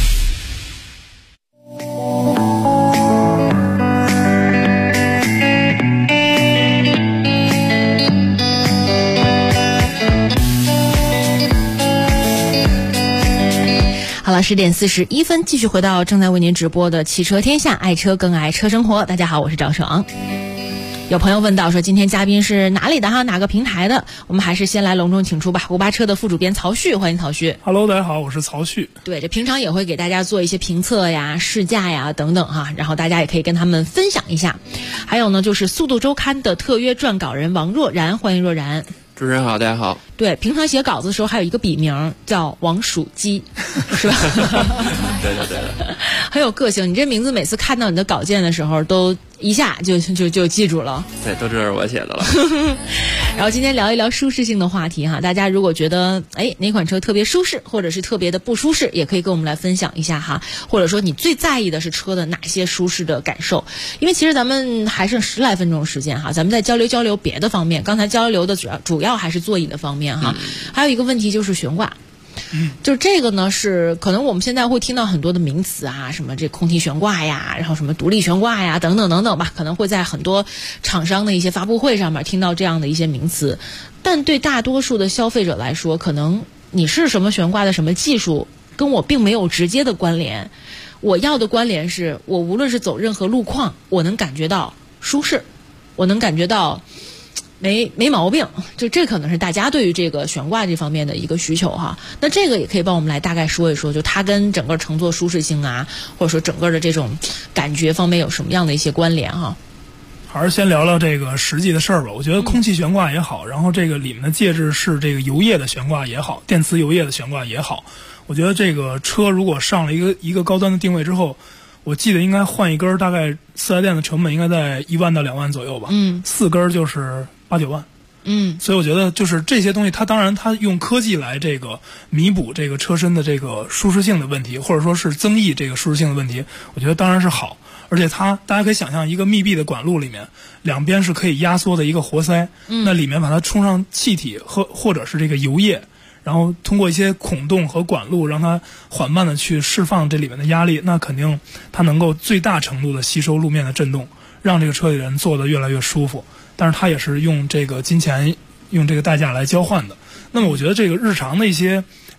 好了，10点41分，继续回到正在为您直播的汽车天下，爱车更爱车生活。大家好，我是赵爽。有朋友问到说今天嘉宾是哪里的哈，哪个平台的？我们还是先来隆重请出吧。5八车的副主编曹旭，欢迎曹旭。 Hello， 大家好，我是曹旭。 对，这平常也会给大家做一些评测呀、试驾呀等等哈，然后大家也可以跟他们分享一下。还有呢，就是速度周刊的特约撰稿人王若然，欢迎若然。 主持人好，大家好。 对，平常写稿子的时候还有一个笔名叫王属鸡，是吧？ 对， 很有个性。你这名字每次看到你的稿件的时候，都一下就记住了。 对，都知道是我写的了。 然后今天聊一聊舒适性的话题哈，大家如果觉得哪款车特别舒适，或者是特别的不舒适，也可以跟我们来分享一下哈。或者说你最在意的是车的哪些舒适的感受？因为其实咱们还剩10来分钟时间哈，咱们再交流别的方面。刚才交流的主要还是座椅的方面哈，还有一个问题就是悬挂。就是这个呢，是可能我们现在会听到很多的名词啊，什么这空气悬挂呀，然后什么独立悬挂呀，等等等等吧，可能会在很多厂商的一些发布会上面听到这样的一些名词。但对大多数的消费者来说，可能你是什么悬挂的什么技术，跟我并没有直接的关联。我要的关联是我无论是走任何路况，我能感觉到舒适，我能感觉到没毛病，就这可能是大家对于这个悬挂这方面的一个需求哈。那这个也可以帮我们来大概说一说，就它跟整个乘坐舒适性啊，或者说整个的这种感觉方面有什么样的一些关联哈。 还是先聊聊这个实际的事儿吧。我觉得空气悬挂也好，然后这个里面的介质是这个油液的悬挂也好，电磁油液的悬挂也好，我觉得这个车如果上了一个高端的定位之后，我记得应该换一根大概4S店的成本应该在1万到2万左右吧，4根就是8、9万。所以我觉得就是这些东西，它当然它用科技来这个弥补这个车身的这个舒适性的问题，或者说是增益这个舒适性的问题，我觉得当然是好。而且大家可以想象一个密闭的管路里面，两边是可以压缩的一个活塞，那里面把它充上气体或者是这个油液，然后通过一些孔洞和管路让它缓慢的去释放这里面的压力，那肯定它能够最大程度的吸收路面的震动，让这个车里人坐得越来越舒服。但是它也是用这个金钱用这个代价来交换的。那么我觉得这个日常的一些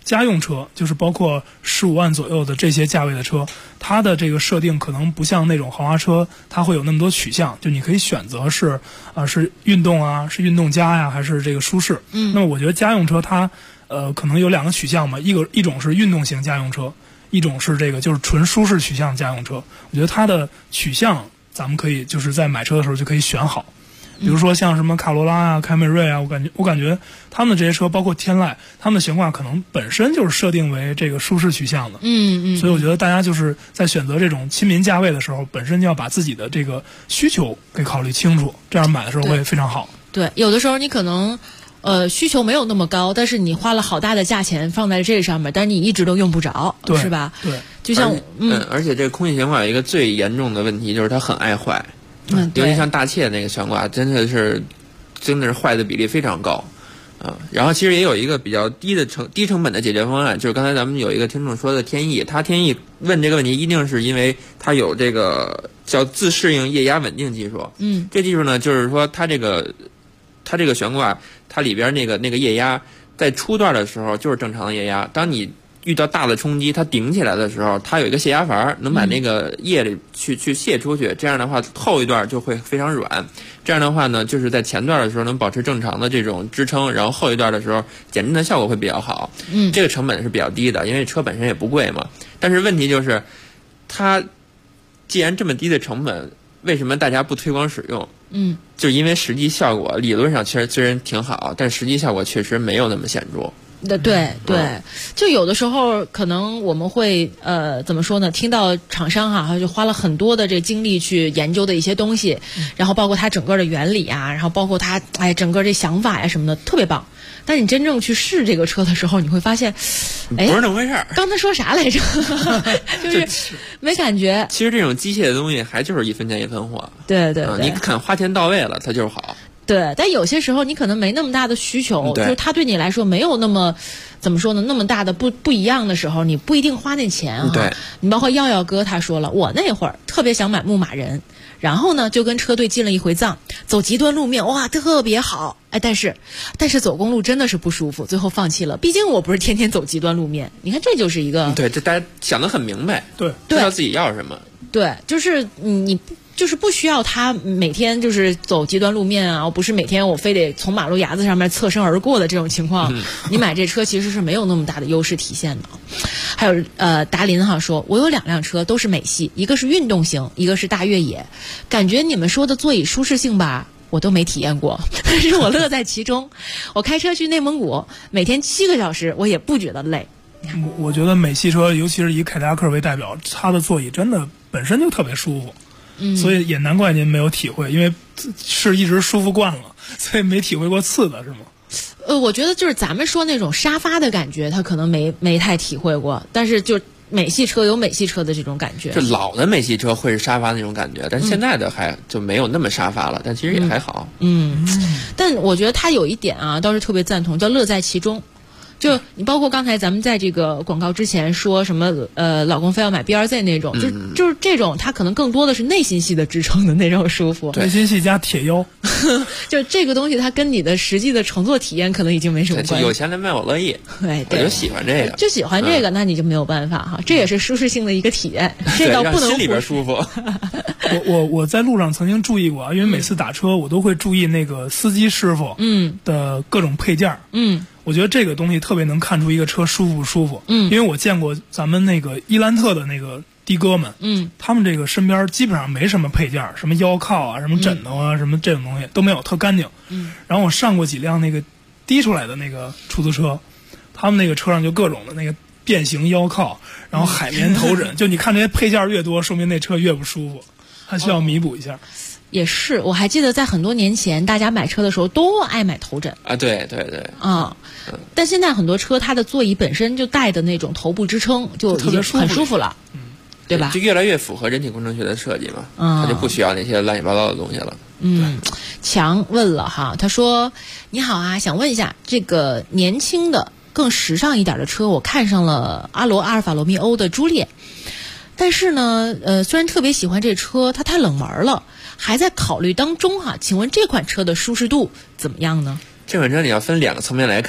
家用车，就是包括15万左右的这些价位的车，它的这个设定可能不像那种豪华车，它会有那么多取向，就你可以选择是运动啊，是运动加呀，还是这个舒适。那么我觉得家用车它可能有2个取向嘛，一种是运动型家用车，一种是这个就是纯舒适取向家用车。我觉得它的取向咱们可以就是在买车的时候就可以选好。比如说像什么卡罗拉啊、凯美瑞啊，我感觉他们的这些车，包括天籁，他们的悬挂可能本身就是设定为这个舒适取向的。所以我觉得大家就是在选择这种亲民价位的时候，本身就要把自己的这个需求给考虑清楚，这样买的时候会非常好。 对，有的时候你可能需求没有那么高，但是你花了好大的价钱放在这上面，但是你一直都用不着，是吧？ 对， 就像而且这个空气悬挂有一个最严重的问题，就是它很爱坏。尤其像大切那个悬挂，真的是坏的比例非常高啊。然后其实也有一个比较低成本的解决方案，就是刚才咱们有一个听众说的天翼，他天翼问这个问题，一定是因为它有这个叫自适应液压稳定技术。这技术呢，就是说它这个悬挂，它里边那个液压在初段的时候就是正常的液压，当你遇到大的冲击，它顶起来的时候，它有一个泄压阀，能把那个液里去泄出去。这样的话，后一段就会非常软。这样的话呢，就是在前段的时候能保持正常的这种支撑，然后后一段的时候减震的效果会比较好。这个成本是比较低的，因为车本身也不贵嘛。但是问题就是，它既然这么低的成本，为什么大家不推广使用？就是因为实际效果理论上虽然挺好，但实际效果确实没有那么显著。 对，就有的时候可能我们会怎么说呢？听到厂商就花了很多的这精力去研究的一些东西，然后包括它整个的原理啊，然后包括它整个这想法呀什么的特别棒。但你真正去试这个车的时候，你会发现， 不是那么回事儿。 刚才说啥来着？就是没感觉。 其实这种机械的东西还就是一分钱一分货。 对， 你肯花钱到位了，它就是好。 对，但有些时候你可能没那么大的需求，就是它对你来说没有那么怎么说呢，那么大的不一样的时候，你不一定花那钱对， 你包括耀哥他说了，我那会儿特别想买牧马人，然后呢就跟车队进了一回藏，走极端路面哇特别好，但是走公路真的是不舒服，最后放弃了。毕竟我不是天天走极端路面，你看这就是一个对，这大家想得很明白， 对， 知道自己要什么。 对，就是你就是不需要他每天就是走极端路面啊，不是每天我非得从马路牙子上面侧身而过的这种情况，你买这车其实是没有那么大的优势体现的。还有达林说，我有2辆车都是美系，一个是运动型，一个是大越野，感觉你们说的座椅舒适性吧，我都没体验过，但是我乐在其中。我开车去内蒙古，每天7个小时，我也不觉得累。 我觉得美系车，尤其是以凯迪拉克为代表，它的座椅真的本身就特别舒服。所以也难怪您没有体会，因为是一直舒服惯了，所以没体会过次的是吗？ 我觉得就是咱们说那种沙发的感觉，他可能没太体会过，但是就美系车有美系车的这种感觉。 就老的美系车会是沙发那种感觉，但是现在的还就没有那么沙发了，但其实也还好。 但我觉得他有一点倒是特别赞同，叫乐在其中。就你包括刚才咱们在这个广告之前说什么老公非要买 BRZ 那种，就是这种它可能更多的是内心戏的支撑的那种舒服， 内心戏加铁腰就这个东西它跟你的实际的乘坐体验可能已经没什么关系。 有钱人买我乐意， 对， 我就喜欢这个， 就喜欢这个，那你就没有办法这也是舒适性的一个体验，这个不能心里边舒服。 我在路上曾经注意过，因为每次打车我都会注意那个司机师傅的各种配件。我觉得这个东西特别能看出一个车舒服不舒服。因为我见过咱们那个伊兰特的那个的哥们，他们这个身边基本上没什么配件，什么腰靠啊，什么枕头啊，什么这种东西都没有，特干净。然后我上过几辆那个滴出来的那个出租车，他们那个车上就各种的那个变形腰靠，然后海绵头枕，就你看这些配件越多，说明那车越不舒服，它需要弥补一下。 也是，我还记得在很多年前，大家买车的时候都爱买头枕啊，对， 但现在很多车它的座椅本身就带的那种头部支撑，就已经很舒服了，对吧？ 就越来越符合人体工程学的设计嘛，它就不需要那些乱七八糟的东西了。 强问了他说：“你好啊，想问一下，这个年轻的更时尚一点的车，我看上了阿尔法罗密欧的朱列，但是呢，虽然特别喜欢这车，它太冷门了。”还在考虑当中请问这款车的舒适度怎么样呢？ 这款车你要分2个层面来看，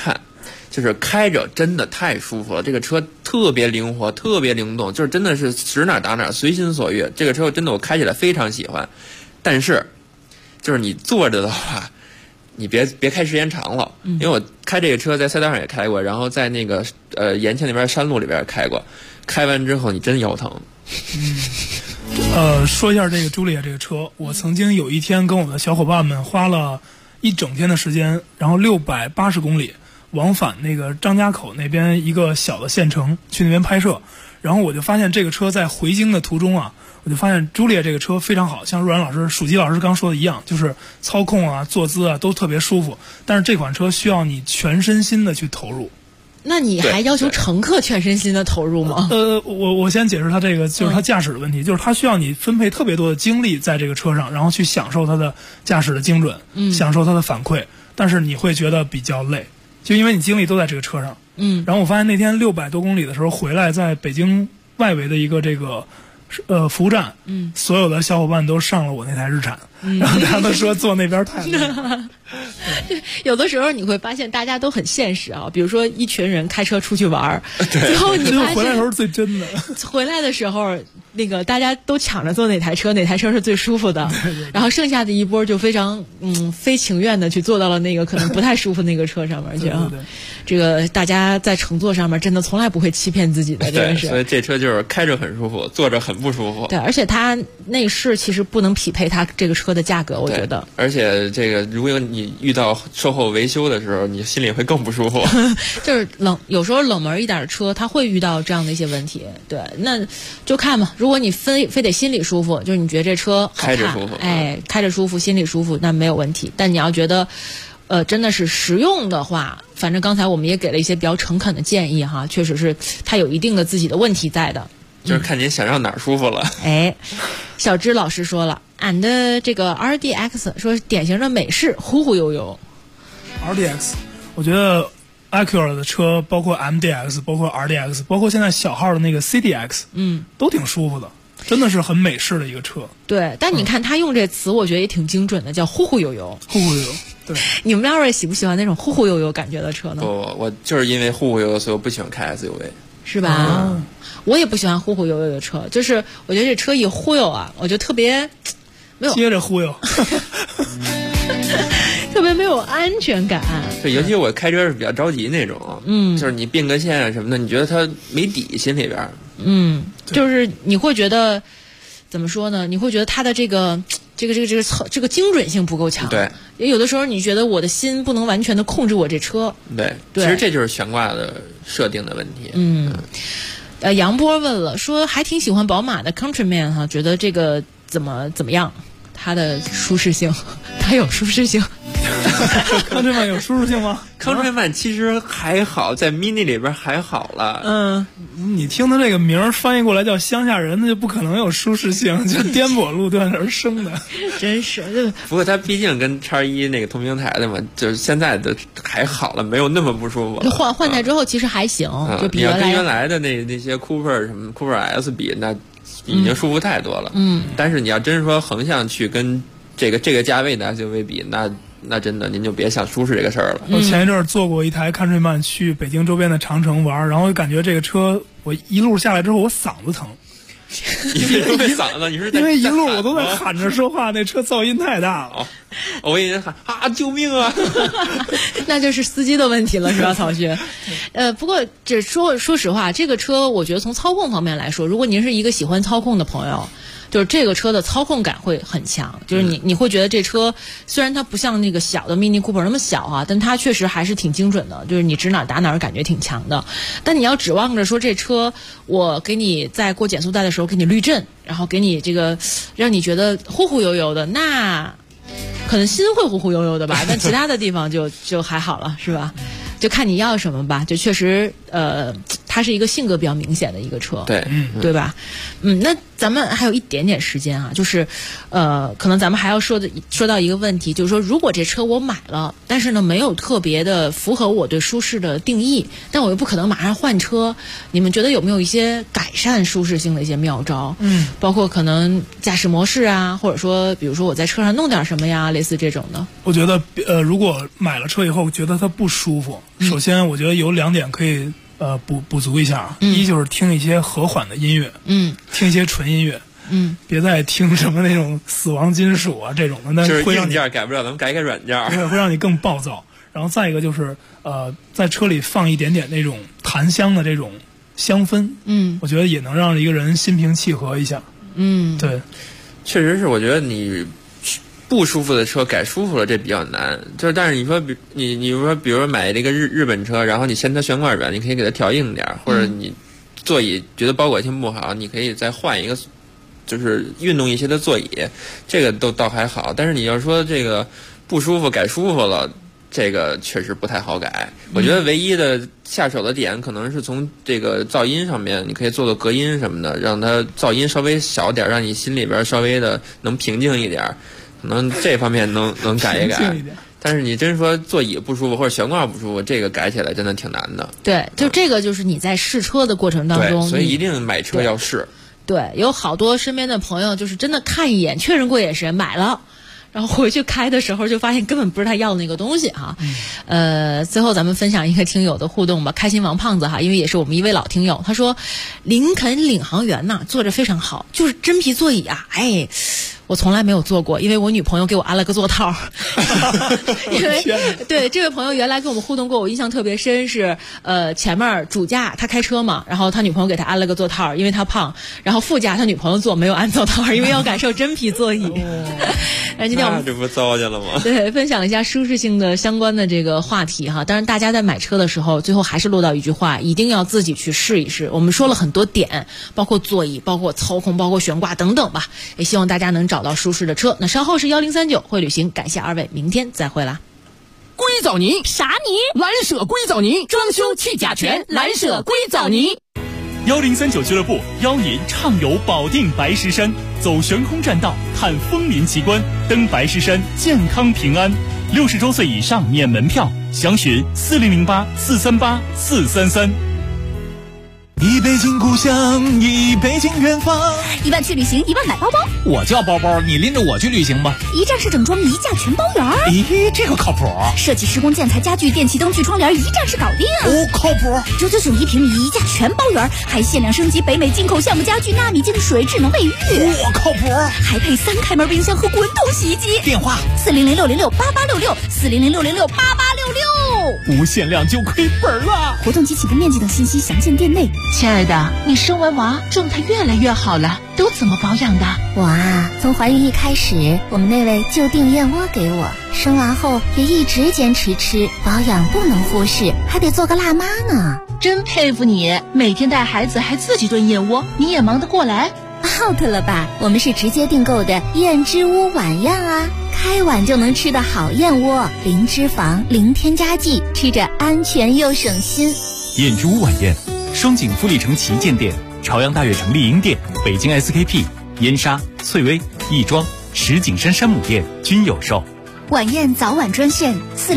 就是开着真的太舒服了，这个车特别灵活，特别灵动，就是真的是指哪打哪，随心所欲。这个车真的我开起来非常喜欢，但是就是你坐着的话，你别开时间长了，因为我开这个车在赛道上也开过，然后在那个延庆那边山路里边开过，开完之后你真腰疼。 说一下这个朱莉亚这个车，我曾经有一天跟我的小伙伴们花了一整天的时间，然后680公里往返那个张家口那边一个小的县城去那边拍摄，然后我就发现这个车在回京的途中啊，我就发现朱莉亚这个车非常好，像若然老师、蜀基老师刚说的一样，就是操控啊、坐姿啊都特别舒服，但是这款车需要你全身心的去投入。 那你还要求乘客全身心的投入吗？ 我先解释它这个，就是它驾驶的问题，就是它需要你分配特别多的精力在这个车上，然后去享受它的驾驶的精准，享受它的反馈，但是你会觉得比较累，就因为你精力都在这个车上。然后我发现那天600多公里的时候回来，在北京外围的一个这个服务站，所有的小伙伴都上了我那台日产，然后他们说坐那边太累了。 有的时候你会发现大家都很现实啊，比如说一群人开车出去玩，最后你发现回来的时候最真的。 回来的时候，那个大家都抢着坐哪台车是最舒服的，然后剩下的一波就非常非情愿的去坐到了那个可能不太舒服那个车上面去啊。这个大家在乘坐上面真的从来不会欺骗自己的，真是。 所以这车就是开着很舒服，坐着很不舒服。 对，而且它内饰其实不能匹配它这个车的价格，我觉得。 而且这个如果你遇到售后维修的时候，你心里会更不舒服。 就是有时候冷门一点的车，它会遇到这样的一些问题。对，那就看嘛。如果你非得心里舒服，就是你觉得这车好看， 开着舒服， 开着舒服，心里舒服，那没有问题。但你要觉得，真的是实用的话，反正刚才我们也给了一些比较诚恳的建议哈，确实是它有一定的自己的问题在的。 就是看您想让哪儿舒服了。 小芝老师说了，俺的这个 RDX 说典型的美式忽忽悠悠。 RDX， 我觉得 Acura 的车，包括 MDX， 包括 RDX， 包括现在小号的那个 CDX， 都挺舒服的，真的是很美式的一个车。 对，但你看他用这词，我觉得也挺精准的，叫忽忽悠悠。 忽忽悠悠，对。 你们二位喜不喜欢那种忽忽悠悠感觉的车呢？ 我就是因为忽忽悠悠，所以我不喜欢开 SUV。 是吧？我也不喜欢忽忽悠悠的车，就是我觉得这车一忽悠啊，我就特别没有接着忽悠。 特别没有安全感。 对，尤其我开车是比较着急那种，就是你变个线啊什么的，你觉得它没底，心里边， 就是你会觉得怎么说呢？你会觉得它的这个精准性不够强。 对， 也有的时候你觉得我的心不能完全的控制我这车。 对，其实这就是悬挂的设定的问题。 杨波问了，说还挺喜欢宝马的 Countryman 哈，觉得这个怎么样？它的舒适性，它有舒适性。 Countryman 有舒适性吗 ？Countryman 其实还好，在 Mini 里边还好了。 你听它这个名儿翻译过来叫乡下人，那就不可能有舒适性，就颠簸路段而生的。 真是。 不过它毕竟跟X1那个同平台的嘛，就是现在的还好了，没有那么不舒服了。 换代之后其实还行，就比你要跟原来的那些 Cooper 什么 Cooper S 比，那已经舒服太多了。但是你要真说横向去跟这个价位的 SUV 比，那真的您就别想舒适这个事儿了。 我前一阵儿坐过一台 Countryman 去北京周边的长城玩，然后感觉这个车我一路下来之后我嗓子疼。 你为什么被嗓子？你是因为一路我都在喊着说话，那车噪音太大了。 我以为喊救命啊！ 那就是司机的问题了，是吧，曹旭？不过这说实话，这个车我觉得从操控方面来说，如果您是一个喜欢操控的朋友，就是这个车的操控感会很强，就是你会觉得这车虽然它不像那个小的 Mini Cooper 那么小啊，但它确实还是挺精准的，就是你指哪打哪感觉挺强的。但你要指望着说这车我给你在过减速带的时候给你滤震，然后给你这个让你觉得忽忽悠悠的，那可能心会忽忽悠悠的吧，但其他的地方就还好了，是吧？就看你要什么吧。就确实它它是一个性格比较明显的一个车， 对， 对吧？那咱们还有一点点时间啊，就是可能咱们还要说到一个问题，就是说如果这车我买了，但是呢没有特别的符合我对舒适的定义，但我又不可能马上换车，你们觉得有没有一些改善舒适性的一些妙招？包括可能驾驶模式啊，或者说比如说我在车上弄点什么呀，类似这种的。 我觉得如果买了车以后觉得它不舒服，首先我觉得有2点可以补足一下，一就是听一些和缓的音乐，听一些纯音乐，别再听什么那种死亡金属啊这种的，那会让你硬件改不了，咱们改软件， 对，会让你更暴躁。然后再一个就是在车里放一点点那种檀香的这种香氛，我觉得也能让一个人心平气和一下。对， 确实是，我觉得你不舒服的车改舒服了，这比较难。就是，但是你说你说，比如说买这个日本车，然后你嫌它悬挂软，你可以给它调硬点，或者你座椅觉得包裹性不好，你可以再换一个，就是运动一些的座椅，这个倒还好。但是你要说这个不舒服改舒服了，这个确实不太好改。我觉得唯一的下手的点可能是从这个噪音上面，你可以做做隔音什么的，让它噪音稍微小点，让你心里边稍微的能平静一点。可能这方面能改一改，但是你真说座椅不舒服或者悬挂不舒服，这个改起来真的挺难的。 对，就这个就是你在试车的过程当中， 所以一定买车要试。 对，有好多身边的朋友就是真的看一眼，确认过眼神买了，然后回去开的时候就发现根本不是他要的那个东西哈。最后咱们分享一个听友的互动吧，开心王胖子哈，因为也是我们一位老听友，他说林肯领航员呐做着非常好，就是真皮座椅啊，我从来没有坐过，因为我女朋友给我安了个座套。因为对这位朋友原来跟我们互动过，我印象特别深是前面主驾他开车嘛，然后他女朋友给他安了个座套，因为他胖，然后副驾他女朋友坐没有安座套，因为要感受真皮座椅。今天我们这不糟践了吗？ 对，分享了一下舒适性的相关的这个话题哈。当然大家在买车的时候，最后还是落到一句话，一定要自己去试一试。我们说了很多点，包括座椅，包括操控，包括悬挂等等吧，也希望大家能找到舒适的车。那稍后是1039会旅行，感谢二位，明天再会啦。 硅藻泥啥泥？ 蓝舍硅藻泥，装修去甲醛，蓝舍硅藻泥。 1039俱乐部邀您畅游保定白石山，走悬空栈道，看枫林奇观，登白石山健康平安。60周岁以上免门票，详询4008-438-433。 一北京故乡，一北京远方。 1万去旅行，1万买包包。 我叫包包，你拎着我去旅行吧。 一站式整装，一价全包圆。 咦，这个靠谱。 设计施工建材家具电器灯具窗帘，一站式搞定。 靠谱。 999一平米，一价全包圆，还限量升级北美进口橡木家具、纳米净水、智能卫浴。 靠谱。 还配3开门冰箱和滚筒洗衣机。 电话 400-606-8866，400-606-8866。 无限量就亏本了。 活动及起步面积等信息详见店内。 亲爱的，你生完娃状态越来越好了，都怎么保养的？ 我啊，从怀孕一开始，我们那位就订燕窝给我，生完后也一直坚持吃，保养不能忽视，还得做个辣妈呢。 真佩服你，每天带孩子还自己炖燕窝，你也忙得过来 ？out 了吧？我们是直接订购的燕之屋晚宴啊，开碗就能吃的好燕窝，零脂肪，零添加剂，吃着安全又省心。 燕之屋晚宴，双井富力城旗舰店、朝阳大悦城丽婴店、北京 SKP、燕莎、翠微、亦庄、石景山山姆店均有售。 晚宴早晚专线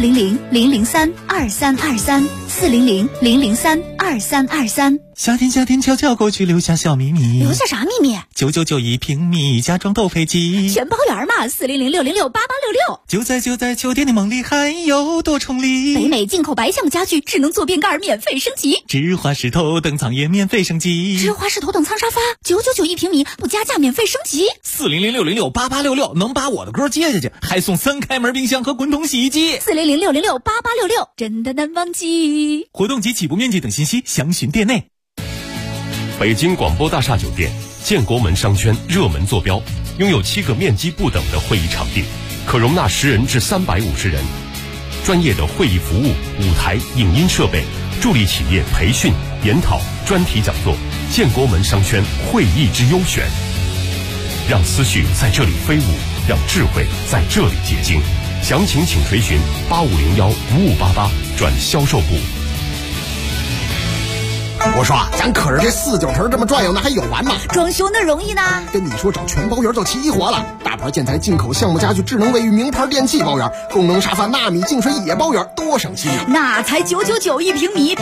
400-003-2323，400-003-2323。 夏天悄悄过去，留下小秘密。 留下啥秘密 ？999一平米，家装豆飞机， 全包圆嘛！400-606-8866。 就在酒店的梦里，还有多重礼。 北美进口白橡木家具，智能坐便盖免费升级， 芝华士头等舱也免费升级， 芝华士头等舱沙发999一平米，不加价免费升级。 400-606-8866能把我的歌接下去，还送3开门冰箱和滚筒洗衣机。 400-606-8866，真的难忘记。 活动及起步面积等信息详询店内。 北京广播大厦酒店建国门商圈热门坐标，拥有7个面积不等的会议场地，可容纳10人至350人。专业的会议服务、舞台、影音设备，助力企业培训、研讨、专题讲座。建国门商圈会议之优选，让思绪在这里飞舞，让智慧在这里结晶。详情请垂询8501-5588转销售部。 我说咱可是这49城这么转悠，那还有完吗？ 装修那容易呢？ 跟你说，找全包圆就齐活了。大牌建材、进口项目家具、智能卫浴、名牌电器包圆，功能沙发、纳米净水也包圆，多省心啊！ 那才999一平米。